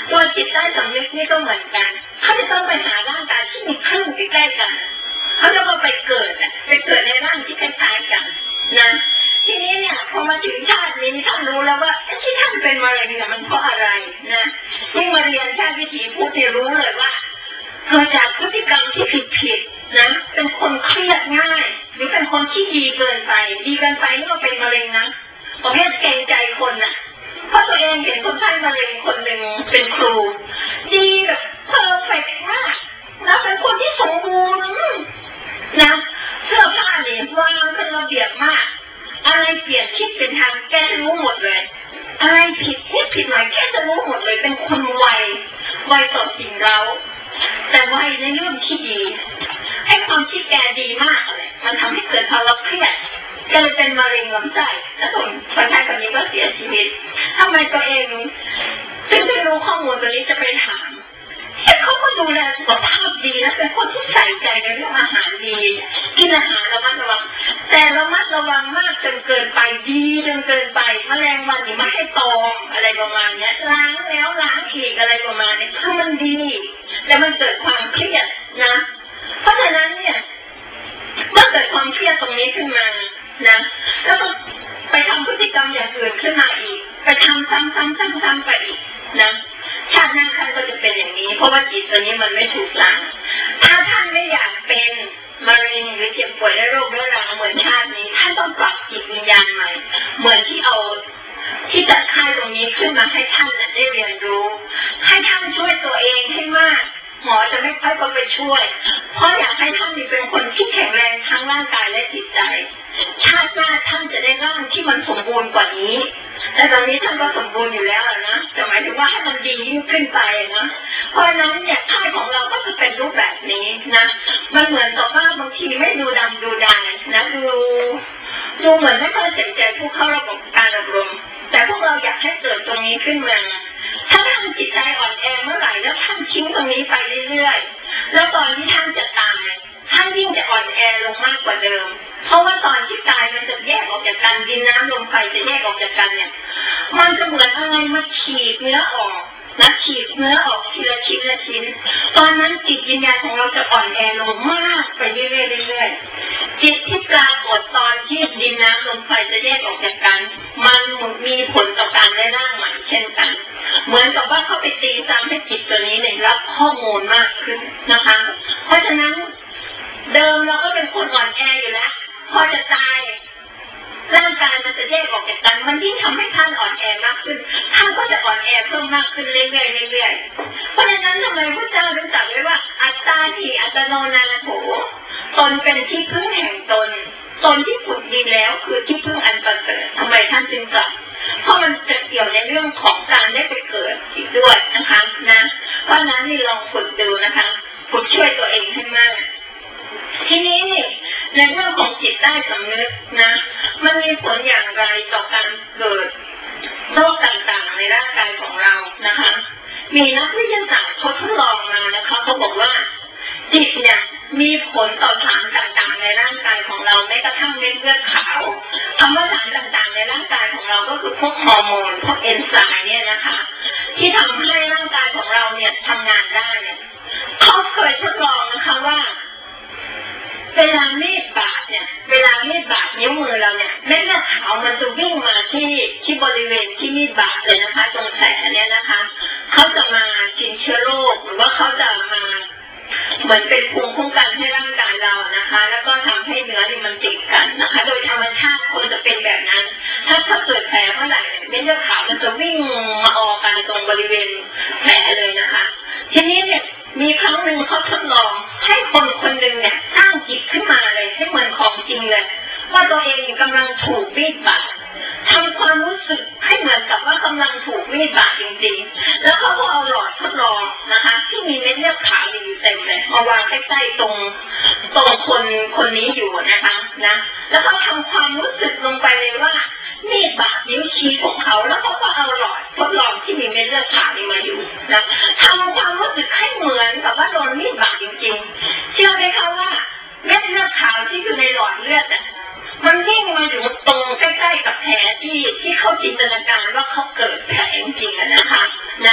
ตัวจิตใต้สำนึกนี่ก็เหมือนกันเขาจะต้องไปหาร่างกายที่มีคลื่นใกล้ๆกันเขาจะมาไปเกิดในร่างที่คล้ายๆกันนะทีนี้เนี่ยพอมาถึงชาตินี้ท่านรู้แล้วว่าที่ท่านเป็นมะเร็งเนี่ยมันเพราะอะไรนะที่มาเรียนชาติวิถีพุทธเนี่ยรู้เลยว่าเกิดจากพฤติกรรมที่ผิดๆนะเป็นคนเครียดง่ายหรือเป็นคนที่ดีเกินไปนี่ก็เป็นมะเร็งนะประเภทเกรงใจคนน่ะเพราะตัวเองเห็นคนไข้มะเร็งคนหนึ่งเป็นครูดีแบบเพอร์เฟกต์มากนะเป็นคนที่สมบูรณ์นะเสื้อผ้าเนี่ยวางเป็นระเบียบมากอะไรเปลี่ยนทิศเป็นทางแกรู้หมดเลยอะไรผิดหน่อยแกจะรู้หมดเลยเป็นคนไวต่อสิ่งเราแต่ไวในเรื่องที่ดีให้ความคิดแกดีมากเลยมันทำให้เกิดภาวะเครียดแกเลยเป็นมะเร็งลำไส้แล้วคนไข้คนนี้ก็เสียชีวิตทำไมตัวเองซึ่งไม่รู้ข้อมูลตัวนี้จะไปถามเขาก็ดูแลสุขภาพดีและเป็นคนที่ใส่ใจในเรื่องอาหารดีกินอาหารระมัดระวังแต่ระมัดระวังมากจนเกินไปดีจนเกินไปแมลงวันนี่ไม่ให้ตอมอะไรประมาณนี้ล้างแล้วล้างอีกอะไรประมาณนี้คือมันดีแต่มันเกิดความเครียดนะเพราะฉะนั้นเนี่ยเมื่อเกิดความเครียดตรงนี้ขึ้นมานะแล้วก็ไปทำพฤติกรรมอย่างอื่นขึ้นมาอีกไปทำซ้ำไปอีกนะชาติหน้าท่านก็จะเป็นอย่างนี้เพราะว่าจิตตัวนี้มันไม่ถูกล้างถ้าท่านไม่อยากเป็นมะเร็งหรือเจ็บป่วยด้วยโรคเรื้อรังเหมือนชาตินี้ท่านต้องปรับจิตวิญญาณใหม่เหมือนที่จัดค่ายตรงนี้ขึ้นมาให้ท่านได้เรียนรู้ให้ท่านช่วยตัวเองให้มากหมอจะไม่ค่อยก็ไปช่วยเพราะอยากให้ท่านเป็นคนที่แข็งแรงทั้งร่างกายและจิตใจชาติหน้าท่านจะได้ร่างที่มันสมบูรณ์กว่านี้แต่ตอนนี้ท่านก็สมบูรณ์อยู่แล้วนะแต่หมายถึงว่าให้มันดียิ่งขึ้นไปนะเพราะนั้นเนี่ยค่ายของเราก็จะเป็นรูปแบบนี้นะมันเหมือนกับว่าบางทีไม่ดูดำดูดายนะดูเหมือนไม่ค่อยใส่ใจผู้เข้าระบบการอบรมแต่พวกเราอยากให้เกิดตรงนี้ขึ้นมาถ้าท่านจิตใจอ่อนแอเมื่อไหร่แล้วท่านทิ้งตรงนี้ไปเรื่อยๆแล้วตอนที่ท่านจะตายท่านยิ่งจะอ่อนแอลงมากกว่าเดิมเพราะว่าตอนที่ตายมันจะแยกออกจากกันดินน้ำลมไฟจะแยกออกจากกันเนี่ยมันจะเหมือนอะไรมาฉีกเนื้อออกนะฉีกเนื้อออกทีละชิ้นตอนนั้นจิตวิญญาณของเราจะอ่อนแอลงมากไปเรื่อยๆจิตที่ปรากฏตอนที่ดินน้ำลมไฟจะแยกออกจากกันมันมีผลต่อการได้ร่างใหม่เช่นกันเหมือนกับว่าเขาไปตีซ้ำให้จิตตัวนี้เนี่ยรับข้อมูลมากขึ้นนะคะเพราะฉะนั้นเดิมเราก็เป็นคนอ่อนแออยู่แล้วพอจะตายร่างกายมันจะแยกออกจากกันมันยิ่งทำให้ท่านอ่อนแอมากขึ้นท่านก็จะอ่อนแอเพิ่มมากขึ้นเรื่อยๆเพราะฉะนั้นทำไมพระเจ้าถึงตรัสไว้ว่าอัตตาหิอัตโนนาโถตนเป็นที่พึ่งแห่งตนที่ฝึกดีแล้วคือที่พึ่งอันประเสริฐทำไมท่านจึงตรัสเพราะมันจะเกี่ยวในเรื่องของการได้ไปเกิดอีกด้วยนะคะนะเพราะนั้นนี่ลองฝึกดูนะคะฝึกช่วยตัวเองให้มากทีนี้ในเรื่องของจิตใต้สำนึกนะมันมีผลอย่างไรต่อการเกิดโรคต่างๆในร่างกายของเรานะคะมีนักวิทยาศาสตร์เขาทดลองมานะคะเขาบอกว่าจิตเนี่ยมีผลต่อสารต่างๆในร่างกายของเราแม้กระทั่งเม็ดเลือดขาวคำว่าสารต่างๆในร่างกายของเราก็คือพวกฮอร์โมนพวกเอนไซม์เนี่ยนะคะที่ทำให้ร่างกายของเราเนี่ยทำงานได้เนี่ยเขาเคยทดลองนะคะว่าเวลามีดบาดนิ้วมือเราเนี่ยเม็ดเลือดขาวมันจะวิ่งมาที่บริเวณที่มีดบาดเลยนะคะตรงแผลเนี่ยนะคะเขาจะมากินเชื้อโรคหรือว่าเขาจะมาเหมือนเป็นภูมิคุ้มกันให้ร่างกายเรานะคะแล้วก็ทำให้เนื้อนี่มันติดกันนะคะโดยธรรมชาติคนจะเป็นแบบนั้นถ้าเกิดแผลเมื่อไหร่เม็ดเลือดขาวมันจะวิ่งมาออกกันตรงบริเวณแผลเลยนะคะทีนี้เนี่ยมีครั้งหนึ่งเขาทดลองให้คนหนึ่งเนี่ยสร้างจิตขึ้นมาเลยให้เหมือนของจริงเลยว่าตัวเองกำลังถูกมีดบาดทำความรู้สึกให้เหมือนกับว่ากำลังถูกมีดบาดจริงๆแล้วเขาก็เอาหลอดทดลองนะคะที่มีเม็ดเลือดขาวอยู่เต็มเลยมาวางใกล้ๆตรงคนนี้อยู่นะคะนะแล้วเขาทำความรู้สึกลงไปเลยว่ามีดบาดนิ้วชี้ของเขาแล้วเขาก็เอาหลอดทดลองที่มีเม็ดเลือดขาวนี่มาอยู่นะทำความรู้สึกให้เหมือนกับว่าโดนมีดบาดจริงๆเชื่อไหมคะว่าเม็ดเลือดขาวที่อยู่ในหลอดเลือดมันวิ่งมาอยู่ตรงใกล้ๆกับแผลที่เขาจินตนาการว่าเขาเกิดแผลจริงๆนะคะนะไอ้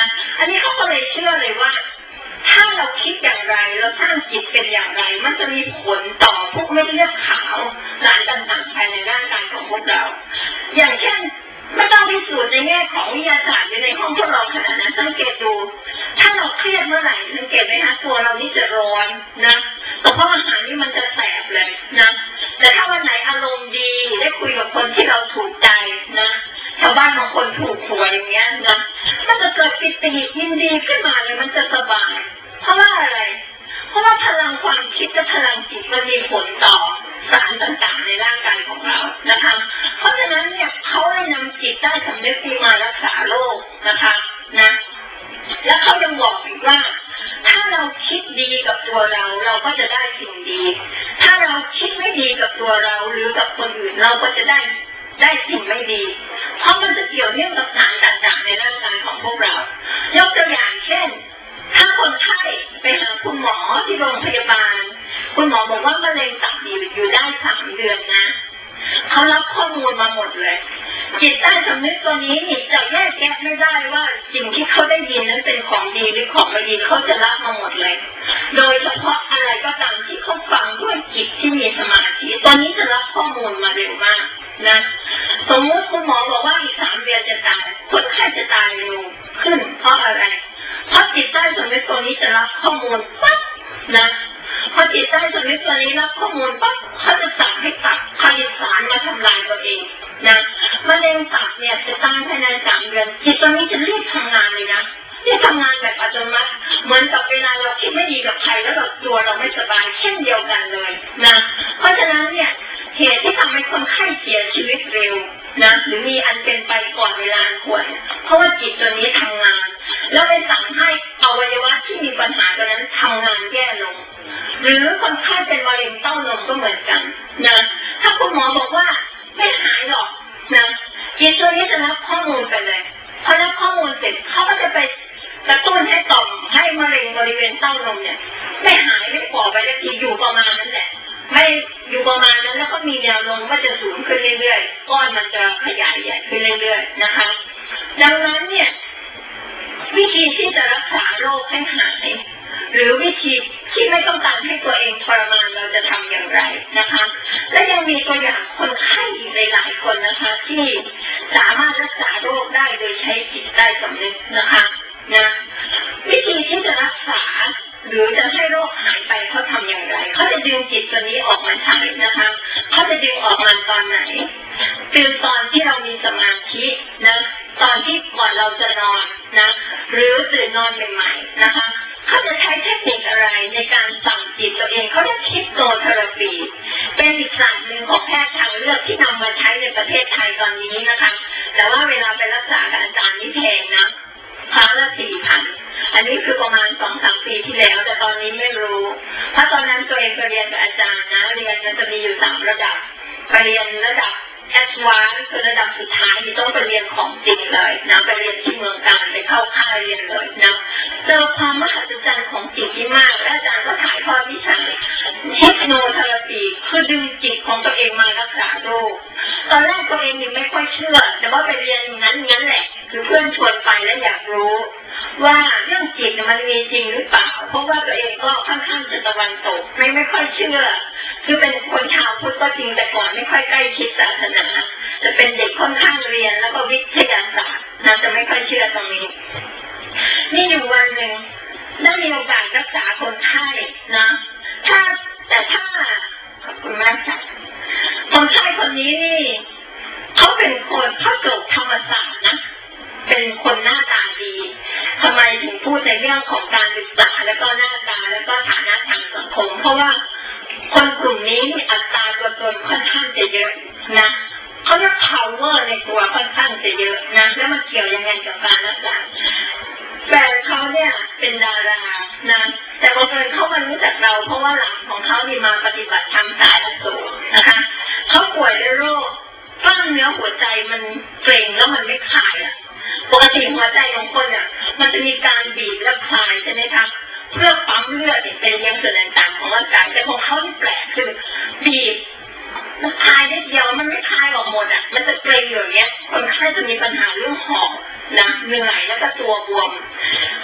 อันนี้เขาก็เลยเชื่อเลยว่าถ้าเราคิดอย่างไรเราสร้างจิตเป็นอย่างไรมันจะมีผลต่อพวกเม็ดเลือดขาวสารต่างๆภายในร่างกายของพวกเราอย่างเช่นไม่ต้องพิสูจน์ในแง่ของวิทยาศาสตร์อยู่ในห้องทดลองขนาดนั้นสังเกตดูถ้าเราเครียดเมื่อไหร่สังเกตไหมคะตัวเรานี่จะร้อนนะกระเพาะอาหารนี่มันจะแสบเลยนะแต่ถ้าวันไหนอารมณ์ดีได้คุยกับคนที่เราถูกใจนะชาวบ้านบางคนถูกหวยอย่างเงี้ยนะมันจะเกิดปิติยินดีขึ้นมาเลยมันจะสบายเพราะว่าอะไรเพราะว่าพลังความคิดและพลังจิตมันมีผลต่อสารต่างๆในร่างกายของเรานะคะเพราะฉะนั้นเนี่ยเขาเลยนำจิตใต้สำนึกมารักษาโรคนะคะนะแล้วเขายังบอกอีกว่าถ้าเราคิดดีกับตัวเราเราก็จะได้สิ่งดีถ้าเราคิดไม่ดีกับตัวเราหรือกับคนอื่นเราก็จะได้สิ่งไม่ดีเพราะมันจะเกี่ยวเนื่องกับสารต่างๆในร่างกายของพวกเรายกตัวอย่างเช่นถ้าคนไข้ไปหาคุณหมอที่โรงพยาบาลคุณหมอบอกว่ามะเร็งตับอยู่ได้3 เดือนนะเขารับข้อมูลมาหมดเลยจิตใต้สำนึกตัวนี้จะแยกแยะไม่ได้ว่าสิ่งที่เขาได้ยินนั้นเป็นของดีหรือของไม่ดีเขาจะรับมาหมดเลยโดยเฉพาะอะไรก็ตามที่เขาฟังด้วยจิตที่มีสมาธิตอนนี้จะรับข้อมูลมาเร็วมากนะสมมติคุณหมอบอกว่าอีก3 เดือนจะตายคนไข้จะตายเร็วขึ้นเพราะอะไรเพราะจิตใต้สำนึกตัวนี้จะรับข้อมูลปั๊บนะพอจิตใต้สำนึกตัวนี้รับข้อมูลปั๊บเขาจะสั่งให้ตับผลิตสารมาทำลายตัวเองนะมะเร็งตับเนี่ยจะตายภายใน3 เดือนจิตตัวนี้จะรีบทำงานเลยนะรีบทำงานแบบอัตโนมัติเหมือนกับเวลาเราคิดไม่ดีกับใครแล้วแบบตัวเราไม่สบายเช่นเดียวกันเลยนะเพราะฉะนั้นเนี่ยเหตุที่ทำให้คนไข้เสียชีวิตเร็วนะหรือมีอันเป็นไปก่อนเวลาควรเพราะว่าจิตตัวนี้ทำงานแล้วไปสั่งให้อวัยวะที่มีปัญหาตัวนั้นทำงานแย่ลงหรือคนไข้เป็นมะเร็งเต้านมก็เหมือนกันนะถ้าคุณหมอบอกว่าไม่หายหรอกนะจิตตัวนี้จะรับข้อมูลไปเลยพอรับข้อมูลเสร็จเขาก็จะไปกระตุ้นให้ต่อมให้มะเร็งบริเวณเต้านมเนี่ยไม่หายไม่ปอไปได้ทีอยู่ประมาณนั้นแหละไม่อยู่ประมาณนั้นแล้วก็มีแนวโน้มว่าจะสูงขึ้นเรื่อยๆก้อนมันจะขยายใหญ่ขึ้นเรื่อยๆนะคะดังนั้นเนี่ยวิธีที่จะรักษาโรคให้หายหรือวิธีที่ไม่ต้องการให้ตัวเองทรมานเราจะทำอย่างไรนะคะและยังมีตัวอย่างคนไข้อีกหลายคนนะคะที่สามารถรักษาโรคได้โดยใช้จิตใต้สำนึกนะคะนะวิธีที่จะรักษาหรือจะให้โรคหายไปเขาทำอย่างไรเขาจะดึงจิตตัวนี้ออกมาใช้นะคะเขาจะดึงออกมาตอนไหนคือตอนที่เรามีสมาธินะตอนที่ก่อนเราจะนอนนะหรือตื่นนอนใหม่ๆนะคะเขาจะใช้เทคนิคอะไรในการสั่งจิตตัวเองเขาเรียกคริปโตเทอราปีเป็นอีกศาสตร์หนึ่งของแพทย์ทางเลือกที่นำมาใช้ในประเทศไทยตอนนี้นะคะแต่ว่าเวลาไปรักษากับอาจารย์นี่แพงนะครั้งละ 4,000 อันนี้คือประมาณ 2-3 ปีที่แล้วแต่ตอนนี้ไม่รู้เพราะตอนนั้นตัวเองไปเรียนกับอาจารย์นะเรียนมันจะมีอยู่3 ระดับไปเรียนระดับแอดวานซ์คือระดับสุดท้ายที่ต้องไปเรียนของจริงเลยนะไปเรียนที่เมืองการไปเข้าค่ายเรียนเลยนะเจอความมหัศจรรย์ของจิตที่มากและอาจารย์ก็ถ่ายทอดวิชาเทคโนเทอราปีคือดึงจิตของตัวเองมารักษาโรคตอนแรกตัวเองยังไม่ค่อยเชื่อแต่ว่าไปเรียนงั้นแหละคือเพื่อนชวนไปและอยากรู้ว่าเรื่องจิตมันมีจริงหรือเปล่าเพราะว่าตัวเองก็ค่อนข้างจะตะวันตกไม่ค่อยเชื่อคือเป็นคนชาวพุทธก็จริงแต่ก่อนไม่ค่อยใกล้ชิดศาสนาจะเป็นเด็กค่อนข้างเรียนแล้วก็วิทยาศาสตร์นะจะไม่ค่อยเชื่อตรงนี้นี่อยู่วันหนึ่งได้มีโอกาสรักษาคนไข้นะถ้าขอบคุณมากค่ะคนไข้คนนี้นี่เขาเป็นคนเขาจบธรรมศาสตร์นะเป็นคนหน้าตาดีทำไมถึงพูดในเรื่องของการศึกษาแล้วก็หน้าตาแล้วก็ฐานะทางสังคมเพราะว่าคนกลุ่มนี้นี่อัตราตัวตนค่อนข้างจะเยอะนะเขาเรียก power ในตัวค่อนข้างจะเยอะนะแล้วมันเกี่ยวยังไงกับการรักษาแฟนเขาเนี่ยเป็นดารานะแต่บังเอิญเขามารู้จักเราเพราะว่าหลานของเขานี่มาปฏิบัติธรรมสายอโศกนะคะเขาป่วยด้วยโรคกล้ามเนื้อหัวใจมันเกร็งแล้วมันไม่คลายอ่ะปกติหัวใจของคนเนี่ยมันจะมีการบีบและคลายใช่ไหมคะเพื่อปั๊มเลือดเป็นยังส่วนต่างๆของร่างกายแต่ของเขาที่แปลกคือบีบมันคลายได้เดียวมันไม่คลายออกหมดอ่ะมันจะเกร็งอยู่อย่างเงี้ยคนไข้จะมีปัญหาเรื่องหอบนะเหนื่อยแล้วก็ตัวบวม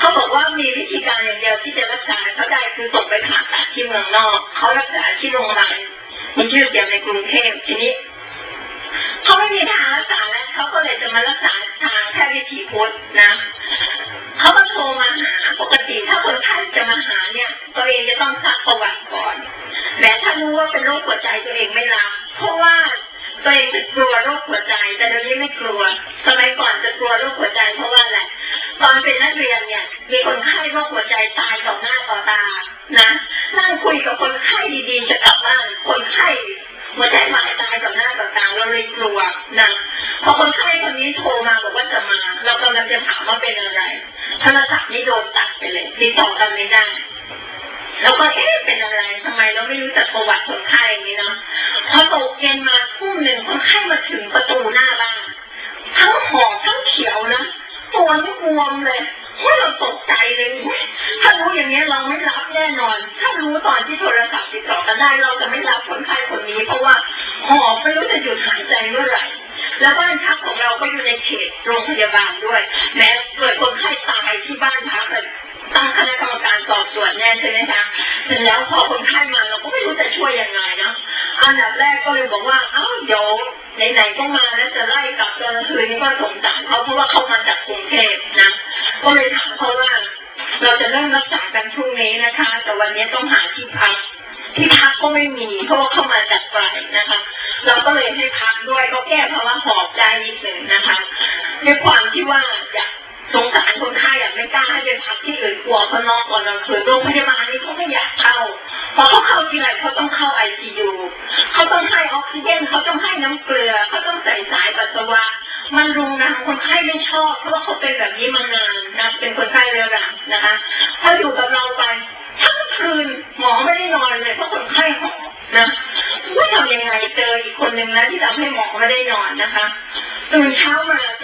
ยวที่จะรักษาเขาได้คือส่งไปผ่าตัดที่เมืองนอกเขารักษาที่โรงพยาบาลมีชื่อเสียงในกรุงเทพทีนี้เขาไม่มีทางรักษาแล้วเขาก็เลยจะมารักษาทางแพทย์วิถีพุทธนะเขาก็โทรมาหาปกติถ้าคนไข้จะมาหาเนี่ยตัวเองจะต้องซักประวัติก่อนแต่ถ้ารู้ว่าเป็นโรคหัวใจตัวเองไม่รับเพราะว่าตัวเองจะกลัวโรคหัวใจแต่เดี๋ยวนี้ไม่กลัวสมัยก่อนจะกลัวโรคหัวใจเพราะว่าอะไรตอนเป็นนักเรียนเนี่ยมีคนไข้โรคหัวใจตายต่อหน้าต่อตานะนั่งคุยกับคนไข้ดีๆจะกลับบ้านคนไข้หัวใจวายตายต่อหน้าต่อตาเราเลยกลัวนะพอคนไข้คนนี้โทรมาบอกว่าจะมาเรากำลังจะถามว่าเป็นอะไรโทรศัพท์นี่โดนตัดไปเลยติดต่อกันไม่ได้แล้วก็เป็นอะไรทำไมเราไม่รู้จักประวัติคนไข้อย่างนี้เนาะพอตกเย็นมาทุ่มหนึ่งคนไข้มาถึงประตูหน้าบ้านทั้งหอมทั้งเขียวนะตัวนี่บวมเลยเราตกใจเลยถ้ารู้อย่างนี้เราไม่รับแน่นอนถ้ารู้ตอนที่โทรศัพท์ติดต่อกันได้เราจะไม่รับคนไข้คนนี้เพราะว่าหอมไม่รู้จะหยุดหายใจเมื่อไหร่แล้วบ้านพักของเราก็อยู่ในเขตโรงพยาบาลด้วยแม้เกิดคนไข้ตายที่บ้านพักเลยตั้งคณะกรรมการสอบสวนแน่ใช่ไหมคะเสร็จแล้วพอคนไข้มาเราก็ไม่รู้จะช่วยยังไงนะอันดับแรกก็เลยบอกว่าเดี๋ยวไหนๆก็มาแล้วจะไล่กลับตอนคืนนี้ก็สงสารเขาเพราะว่าเขามาจากกรุงเทพนะก็เลยถามเขาว่าเราจะเริ่มรักษากันพรุ่งนี้นะคะแต่วันนี้ต้องหาที่พักก็ไม่มีเพราะว่าเข้ามาจากไกลนะคะเราก็เลยให้พักด้วยก็แก้ภาวะหอบใจนิดหนึ่งนะคะด้วยความที่ว่าอยากสงสารคนไข้ไม่กล้าให้ไปพักที่อื่นกลัวเขานอนก่อนเราคืนโรงพยาบาลนี้เขาไม่อยากเข้าพอเขาเข้าที่ไรเขาต้องเข้า ICU เขาต้องให้ออกซิเจนเขาต้องให้น้ำเกลือเขาต้องใส่สายปัสสาวะมันรุงนะคนไข้ไม่ชอบเพราะว่าเขาเป็นแบบนี้มานานนะเป็นคนไข้เรื้อรังนะคะถ้าอยู่กับเราไปทั้งคืนหมอไม่ได้นอนเลยเพราะคนไข้หอบนะว่าทำยังไงเจออีกคนหนึ่งนะที่ทำให้หมอไม่ได้นอนนะคะตื่นเช้ามาตี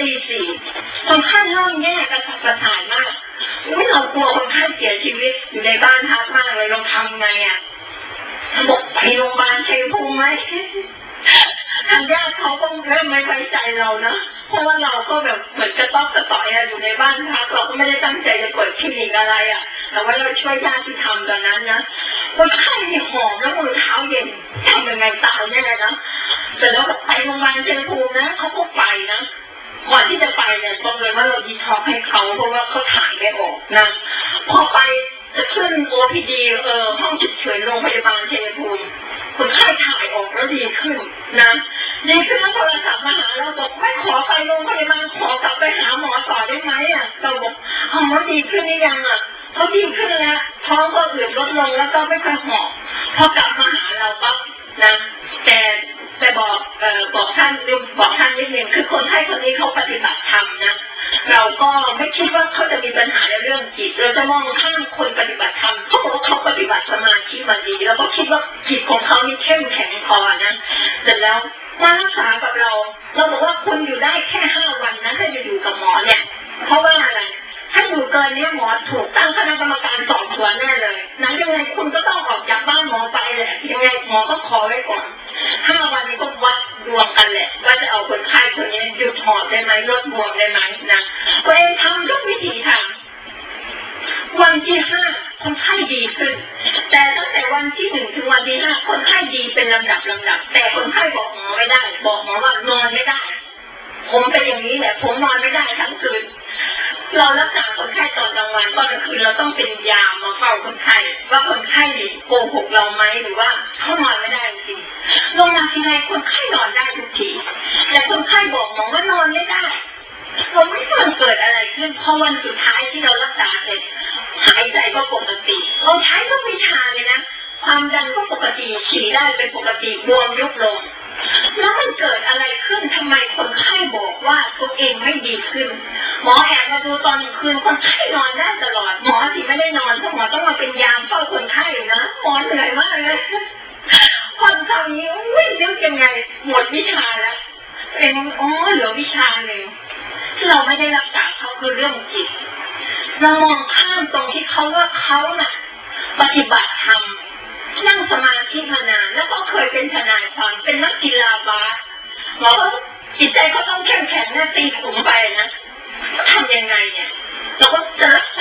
4คนไข้เริ่มแย่กระสับกระส่ายมากเรากลัวคนไข้เสียชีวิตอยู่ในบ้านพักมากเลยเราทำไงบอกไปโรงพยาบาลชัยภูมิไหมทางญาติเขาก็เริ่มไม่ไว้ใจเรานะเพราะว่าเราก็แบบเหมือนกระต๊อบกระต่อยอยู่ในบ้านพักเราก็ไม่ได้ตั้งใจจะเปิดคลินิกอะไรแต่ว่าเราช่วยญาติที่ทำตอนนั้นนะคนไข้มีหอมแล้วมือเท้าเย็นทำยังไงตายยังไงนะแต่แล้วไปโรงพยาบาลชัยภูมินะเขาก็ไปนะก่อนที่จะไปเนี่ยบอกเลยว่าเราดีท็อกให้เขาเพราะว่าเขาถ่ายไม่ออกนะพอไปจะขึ้น OPD ห้องฉุกเฉินโรงพยาบาลชัยภูมิคนไข้ถ่ายออกแล้วดีขึ้นนะดีขึ้นแล้วโทรศัพท์มาหาเราบอกไม่ขอไปโรงพยาบาลขอกลับไปหาหมอต่อได้ไหมเราบอกเขาดีขึ้นหรือยังเขาดีขึ้นแล้วท้องก็อืดลดลงแล้วก็ไม่ค่อยหอบพอกลับมาหาเราก็นะแต่บอกท่านนิดนึงคือคนไข้คนนี้เขาปฏิบัติธรรมนะเราก็ไม่คิดว่าเขาจะมีปัญหาในเรื่องจิตเราจะมองข้ามคนปฏิบัติธรรมเขาบอกว่าเขาปฏิบัติสมาธิมาดีแล้วก็คิดว่าจิตของเขานี่เข้มแข็งพอนะเสร็จแล้วมารักษากับเราบอกว่าคุณอยู่ได้แค่5 วันนะถ้าจะอยู่กับหมอเนี่ยเพราะว่าอะไรถ้าอยู่เกินนี้หมอถูกตั้งคณะกรรมการสอบสวนแน่เลยนั้นยังไงคุณก็ต้องออกจากบ้านหมอไปแหละยังไงหมอก็ขอไว้ก่อน5 วันนี้ก็วัดดวงกันแหละว่าจะเอาคนไข้คนนี้หยุดหอบได้ไหมลดบวมได้ไหมนะตัวเองทำทุกวิธีทางวันที่5คนไข้ดีขึ้นแต่ตั้งแต่วันที่1ถึงวันที่5คนไข้ดีเป็นลำดับแต่คนไข้บอกหมอไม่ได้บอกหมอว่านอนไม่ได้ผมเป็นอย่างนี้แหละผมนอนไม่ได้ทั้งคืนเรารักษาคนไข้ตอนกลางวันตอนกลางคืนเราต้องเป็นยามมาเฝ้าคนไข้ว่าคนไข้โกหกเราไหมหรือว่าเขานอนไม่ได้จริงลงมาทีไรคนไข้นอนได้ทุกทีแต่คนไข้บอกหมอว่านอนไม่ได้เราไม่รู้มันเกิดอะไรขึ้นพอวันสุดท้ายที่เรารักษาเสร็จหายใจก็ปกติเราใช้ก็ไม่ชาเลยนะความดันก็ปกติฉี่ได้เป็นปกติบวมยุบลงแล้วมันเกิดอะไรขึ้นทำไมคนไข้บอกว่าตัวเองไม่ดีขึ้นหมอแอบมาดูตอนคืนคนไข้นอนได้ตลอดหมอที่ไม่ได้นอนเพราะหมอต้องมาเป็นยามเฝ้าคนไข้นะหมอเหนื่อยมากเลยคนคำนี้ไม่นึกยังไงหมดวิชาแล้วเหลือวิชาหนึ่งที่เราไม่ได้รักษาเขาคือเรื่องจิตเรามองข้ามตรงที่เขาว่าเขาน่ะปฏิบัติธรรมนั่งสมาธิมานานแล้วก็เคยเป็นทนายความเป็นนักกีฬาบาสหมอว่าจิตใจเขาต้องเข้มแข็งนะตีขุมไปนะทำยังไงเนี่ยเราก็จะรักษาแบบ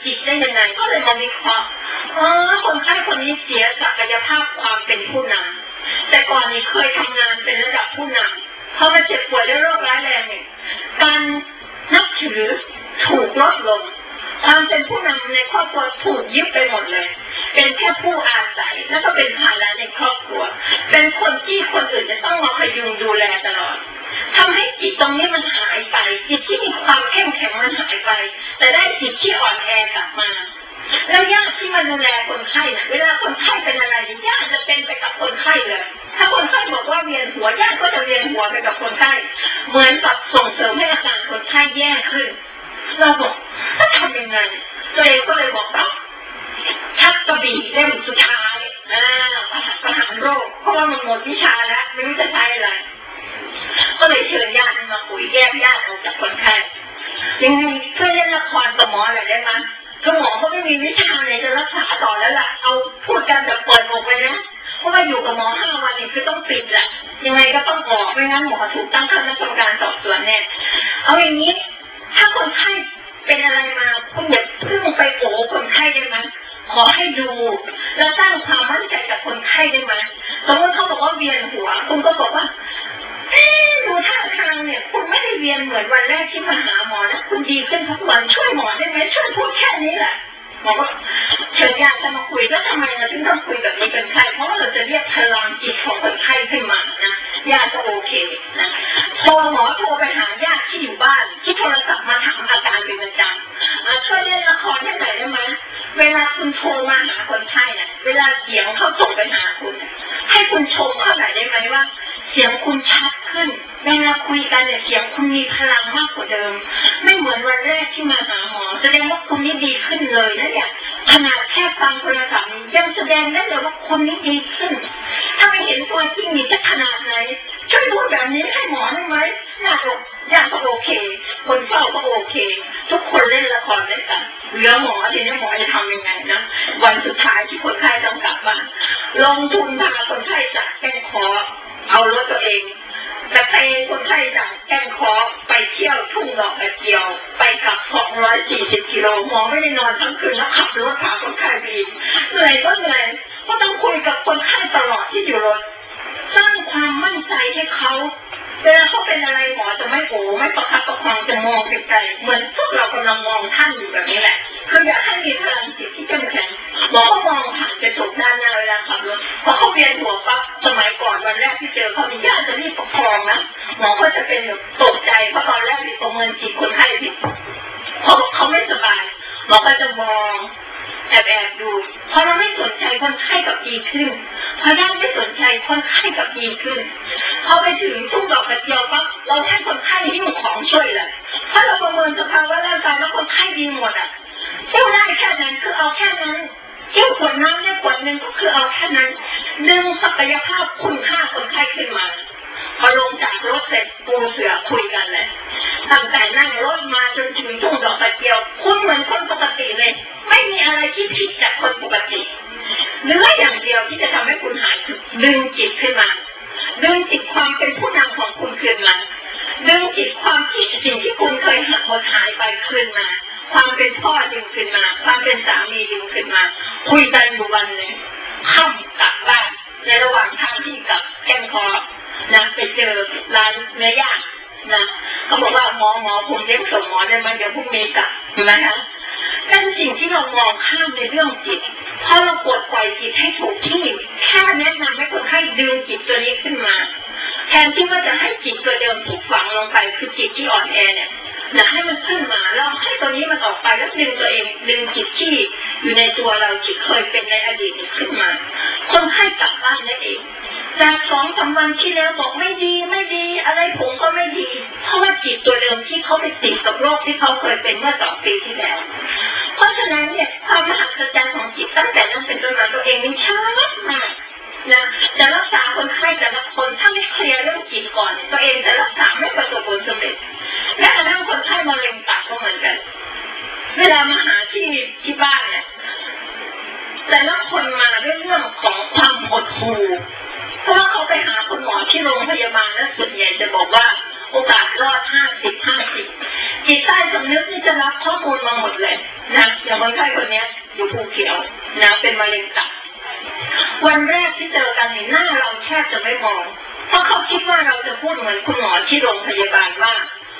จิตได้ยังไงก็เลยมาวิเคราะห์คนไข้คนนี้เสียศักยภาพความเป็นผู้นำแต่ก่อนนี้เคยทำงานเป็นระดับผู้นำพอมาเจ็บป่วยด้วยโรคร้ายแรงเนี่ยการนับถือถูกลดลงความเป็นผู้นำในครอบครัวถูกยึดไปหมดเลยเป็นแค่ผู้อาศัยแล้วก็เป็นภาระในครอบครัวเป็นคนที่คนอื่นจะต้องมาพยุงดูแลตลอดทำให้จิตตรงนี้มันหายไปจิตที่มีความเข้มแข็งมันหายไปแต่ได้จิตที่อ่อนแอกลับมาแล้วญาติที่มาดูแลคนไข้เนี่ยเวลาคนไข้เป็นอะไรญาติจะเป็นไปกับคนไข้เลยถ้าคนไข้บอกว่าเวียนหัวญาติก็จะเวียนหัวไปกับคนไข้เหมือนกับส่งเสริมให้อาการคนไข้แย่ขึ้นเราบอกจะทำยังไงตัวเองก็เลยบอกว่าทักกระบี่เล่มสุดท้ายประหารโรคเพราะว่ามันหมดวิชาแล้วไม่รู้จะใช้อะไรก็เลยเชิญญาติมาคุยแยกญาติออกจากคนไข้ยังไงช่วยเล่นละครกับหมอหน่อยได้ไหมคือหมอเขาไม่มีวิชาไหนจะรักษาต่อแล้วล่ะเอาพูดกันแบบเปิดอกไปนะเพราะว่าอยู่กับหมอ5 วันนี่คือต้องปิดแหละยังไงก็ต้องออกไม่งั้นหมอถูกตั้งคณะกรรมการสอบสวนแน่เอาอย่างนี้ถ้าคนไข้เป็นอะไรมาคุณอย่าเพิ่งไปโอบคนไข้ได้ไหมขอให้ดูและสร้างความมั่นใจกับคนไข้ได้ไหมสมมติเขาบอกว่าเวียนหัวคุณก็บอกว่าดูท่าทางเนี่ยคุณไม่ได้เวียนเหมือนวันแรกที่มาหาหมอนะคุณดีขึ้นทุกวันช่วยหมอได้ไหมช่วยพูดแค่นี้แหละหมอก็เชิญญาติจะมาคุยแล้วทำไมเราถึงต้องคุยแบบนี้เป็นไข้เพราะว่าเราจะเรียกพลังจิตของคนไข้ขึ้นมานะญาติก็โอเคนะพอหมอโทรไปหาญาติที่อยู่บ้านที่โทรศัพท์มาถามอาการเป็นประจำช่วยเล่นละครให้หน่อยได้ไหมเวลาคุณโทรมาหาคนไข้เนี่ยเวลาเสียงเขาส่งไปหาคุณให้คุณชมเขาหน่อยได้ไหมว่าเสียงคุณชัดขึ้นเวลาคุยกันเนี่ยเสียงคุณมีพลังมากกว่าเดิมไม่เหมือนวันแรกที่มาหาหมอแสดงว่าคุณนี่ดีขึ้นเลยนะเนี่ยขนาดแค่ฟังโทรศัพท์ยังแสดงได้เลยว่าคุณนี่ดีขึ้นถ้าไม่เห็นตัวจริงนี่จะขนาดไหนช่วยพูดแบบนี้ให้หมอได้ไหมญาติก็โอเคคนเฝ้าก็โอเคทุกคนเล่นละครด้วยกันเหลือหมอทีนี้หมอจะทำยังไงนะวันสุดท้ายที่คนไข้ต้องกลับบ้านลงทุนพาคนไข้จากแก้งคอเอารถตัวเองแต่ไปคนไข้จากแก้งคอไปเที่ยวทุ่งดอกกระเจียวไปกลับ240 กิโลหมอไม่ได้นอนทั้งคืนแล้วขับรถพาคนไข้ไปเหนื่อยก็เหนื่อยก็ต้องคุยกับคนไข้ตลอดที่อยู่รถสร้างความมั่นใจให้เขาเวลาเขาเป็นอะไรหมอจะไม่ไม่ประคับประคองจะมองไกลๆเหมือนพวกเรากำลังมองท่านอยู่แบบนี้แหละคืออยากให้มีพลังจิตที่เข้มแข็งหมอก็มองผ่านกระจกด้านหน้าเวลาขับรถพอเขาเวียนหัวปั๊บสมัยก่อนวันแรกที่เจอเขามีญาติจะรีบประคองนะหมอก็จะเป็นตกใจเพราะตอนแรกมีประเมินจิตคนไข้ผิดเขาไม่สบายหมอก็จะมองแอบดูพอเราไม่สนใจคนไข้กับดีขึ้นพอญาติไม่สนใจคนไข้กับดีขึ้นพอไปถึงทุ่งดอกกระเจียวปั๊บเราให้คนไข้หิ้วของช่วยเลยถ้าเราประเมินสภาวะร่างกายแล้วคนไข้ดีหมดอ่ะเที่ยวได้แค่นั้นคือเอาแค่นั้นเที่ยวขวดน้ำได้ขวดนึงก็คือเอาแค่นั้นดึงศักยภาพคุณค่าคนไข้ขึ้นมาพอลงจากรถเสร็จปูเสือคุยกันเลยตั้งแต่นั่งรถมาจนถึงทุ่งดอกกระเจียวคุณเหมือนคนปกติเลยไม่มีอะไรที่ผิดจากคนปกติเนื้ออย่างเดียวที่จะทำให้คุณหายคือดึงจิตขึ้นมาดึงจิตความเป็นผู้นำของคุณขึ้นมาดึงจิตความที่สิ่งที่คุณเคยหักหดหายไปขึ้นมาความเป็นพ่อดึงขึ้นมาความเป็นสามีดึงขึ้นมาคุยกันอยู่วันหนึ่งค่ำกลับบ้านในระหว่างทางที่กลับแก้งคอนะไปเจอร้านเนื้อย่างนะเขาบอกว่าหมอผมเลี้ยงส่งหมอได้ไหมเดี๋ยวพรุ่งนี้กลับนะคะนั่นสิ่งที่เรามองข้ามในเรื่องจิตพอเราปลดปล่อยจิตให้ถูกที่แค่แนะนำให้คนให้ดึงจิตตัวนี้ขึ้นมาแทนที่ว่าจะให้จิตตัวเดิมที่ฝังลงไปคือจิตที่อ่อนแอเนี่ยนะให้มันขึ้นมาแล้วให้ตัวนี้มันออกไปแล้วดึงตัวเองดึงจิตที่อยู่ในตัวเราที่เคยเป็นในอดีตขึ้นมาคนให้กลับบ้านได้เองจาก2-3 วันที่แล้วบอกไม่ดีอะไรผมก็ไม่ดีเพราะว่าจิตตัวเดิมที่เขาไปติดกับโรคที่เขาเคยเป็นเมื่อ2 ปีที่แล้วเพราะฉะนั้นเนี่ยความมหัศจรรย์ของจิตตั้งแต่นั้นเป็นต้นมาตัวเองมันช้ามากนะจะรักษาคนไข้แต่ละคนถ้าไม่เคลียร์เรื่องจิตก่อนตัวเองจะรักษาไม่ประสบผลสำเร็จและกระทั่งคนไข้มะเร็งตับก็เหมือนกันเวลามาหาที่บ้านเนี่ยแต่ละคนมาด้วยเรื่องของความหดหู่เพราะว่าเขาไปหาคุณหมอที่โรงพยาบาลแล้วส่วนใหญ่จะบอกว่าโอกาสรอด50-50จิตจิตใต้สำนึกนี่จะรับข้อมูลมาหมดเลยนะอย่างคนไข้คนนี้อยู่ภูเขียวนะเป็นมะเร็งตับวันแรกที่เจอกันหน้าเราแทบจะไม่มองเพราะเขาคิดว่าเราจะพูดเหมือนคุณหมอที่โรงพยาบาลว่า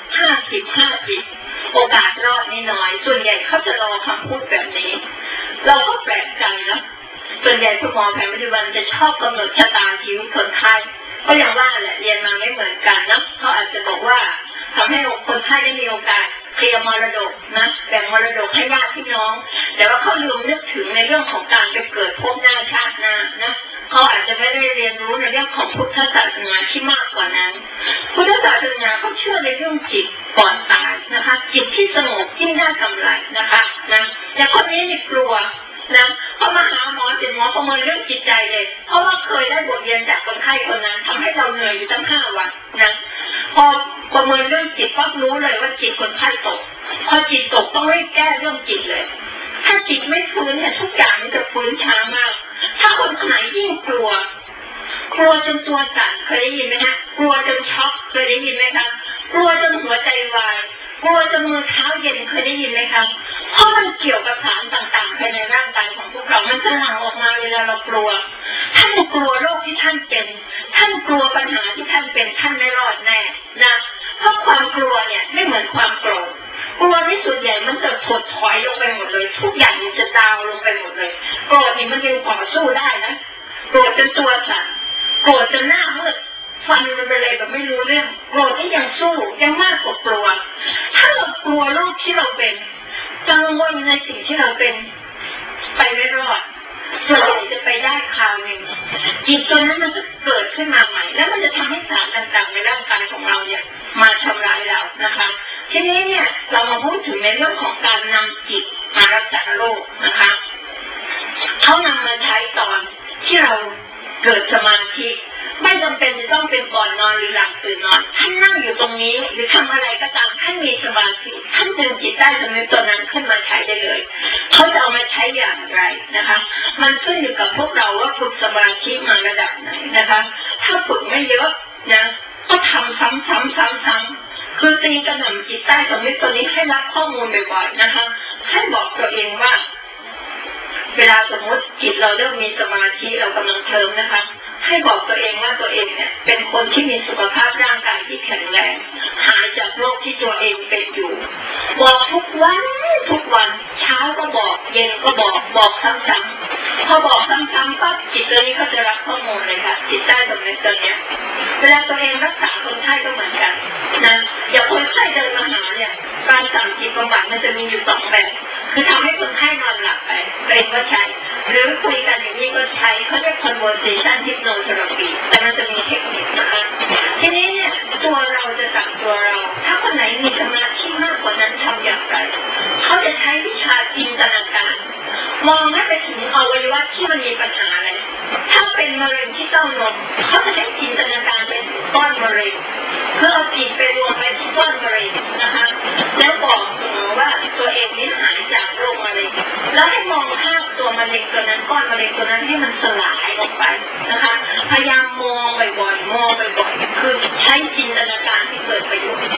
50-50โอกาสรอดนี่น้อยส่วนใหญ่เขาจะรอคำพูดแบบนี้เราก็แปลกใจนะส่วนใหญ่คุณหมอแผนปัจจุบันจะชอบกำหนดชะตาชีวิตคนไข้ก็อย่างว่าแหละเรียนมาไม่เหมือนกันนะเขาอาจจะบอกว่าทำให้คนไข้ได้มีโอกาสเคลียร์มรดกนะแบ่งมรดกให้ญาติพี่น้องแต่ว่าเขาลืมนึกถึงในเรื่องของการไปเกิดพบหน้าชาติหน้านะเขาอาจจะไม่ได้เรียนรู้ในเรื่องของพุทธศาสนาที่มากกว่านั้นพุทธศาสนาเขาเชื่อในเรื่องจิตก่อนตายนะคะจิตที่สงบยิ่งได้กำไรนะคะนะแต่คนนี้นี่กลัวนะพอมาหาหมอเสร็จหมอประเมินเรื่องจิตใจเลยเพราะว่าเคยได้บทเรียนจากคนไข้คนนั้นทำให้เราเหนื่อยอยู่ตั้ง5 วันนะพอประเมินเรื่องจิตก็รู้เลยว่าจิตคนไข้ตกพอจิตตกต้องรีบแก้เรื่องจิตเลยถ้าจิตไม่ฟื้นเนี่ยทุกอย่างมันจะฟื้นช้ามากถ้าคนไหนยิ่งกลัวจนตัวสั่นเคยได้ยินไหมฮะกลัวจนช็อกเคยได้ยินไหมคะกลัวจนหัวใจวายกลัวจนมือเท้าเย็นเคยได้ยินไหมคะเพราะมันเกี่ยวกับสารต่างๆภายในร่างกายของพวกเรามันจะหลั่งออกมาเวลาเรากลัวท่านกลัวโรคที่ท่านเป็นท่านกลัวปัญหาที่ท่านเป็นท่านไม่รอดแน่นะเพราะความกลัวเนี่ยไม่เหมือนความโกรธกลัวที่ส่วนใหญ่มันจะถดถอยลงไปหมดเลยทุกอย่างมันจะดาวลงไปหมดเลยโกรธนี่มันยังต่อสู้ได้นะโกรธจนตัวสั่นโกรธจนหน้ามืดฟันมันไปเลยแบบไม่รู้เรื่องโกรธที่ยังสู้ยังมากกว่ากลัวถ้าเรากลัวโรคที่เราเป็นกังวลในสิ่งที่เราเป็นไปไม่รอดส่วนใหญ่จะไปได้คราวหนึ่งจิตตัวนั้นมันจะเกิดขึ้นมาใหม่แล้วมันจะทำให้สารต่างๆในร่างกายของเราเนี่ยมาทำร้ายเรานะคะทีนี้เนี่ยเรามาพูดถึงในเรื่องของการนำจิตมารักษาโรคนะคะเขานำมาใช้ตอนที่เราเกิดสมาธิไม่จำเป็นจะต้องเป็นก่อนนอนหรือหลังตื่นนอนท่านนั่งอยู่ตรงนี้หรือทำอะไรก็ตามท่านมีสมาธิท่านดึงจิตใต้สำนึกตัวนั้นขึ้นมาใช้ได้เลยเขาจะเอามาใช้อย่างไรนะคะมันขึ้นอยู่กับพวกเราว่าฝึกสมาธิมาระดับไหนนะคะถ้าฝึกไม่เยอะนะก็ทำซ้ำๆคือตีกระหน่ำจิตใต้สำนึกตัวนี้ให้รับข้อมูลบ่อยๆนะคะให้บอกตัวเองว่าเวลาสมมติจิตเราเริ่มมีสมาธิเรากำลังเคลิ้มนะคะให้บอกตัวเองว่าตัวเองเนี่ยเป็นคนที่มีสุขภาพร่างกายที่แข็งแรงหายจากโรคที่ตัวเองเป็นอยู่บอกทุกวันเช้าก็บอกเย็นก็บอกซ้ำๆพอบอกซ้ำๆก็จิตตัวนี้ก็จะรับข้อมูลเลยค่ะจิตใต้สำนึกตัวเนี้ยเวลาตัวเองรักษาคนไข้ก็เหมือนกันนะอย่างคนไข้เดินมาหาเนี่ยการสั่งจิตบำบัดมันจะมีอยู่2 แบบคือทำให้คนไข้นอนหลับไปเป็นก็ใช้หรือคุยกันอย่างนี้ก็ใช้เขาเรียก conversation hypnotherapy แต่มันจะมีเทคนิคนะคะทีนี้เนี่ยตัวเราจะสั่งตัวเราถ้าคนไหนมีสมาธิมากกว่านั้นทำอย่างไรเขาจะใช้วิชาจินตนาการมองให้ไปถึงอวัยวะที่มันมีปัญหาอะไรถ้าเป็นมะเร็งที่เต้านมเขาจะให้จินตนาการเป็นก้อนมะเร็งเพื่อเอาจิตไปรวมไปที่ก้อนมะเร็งนะคะแล้วบอกว่าตัวเองนี้หายจากโรคมะเร็งแล้วให้มองภาพตัวมะเร็งตัวนั้นก้อนมะเร็งตัวนั้นให้มันสลายออกไปนะคะพยายามมองบ่อยๆคือใช้จินตนาการที่เกิดประโยชน์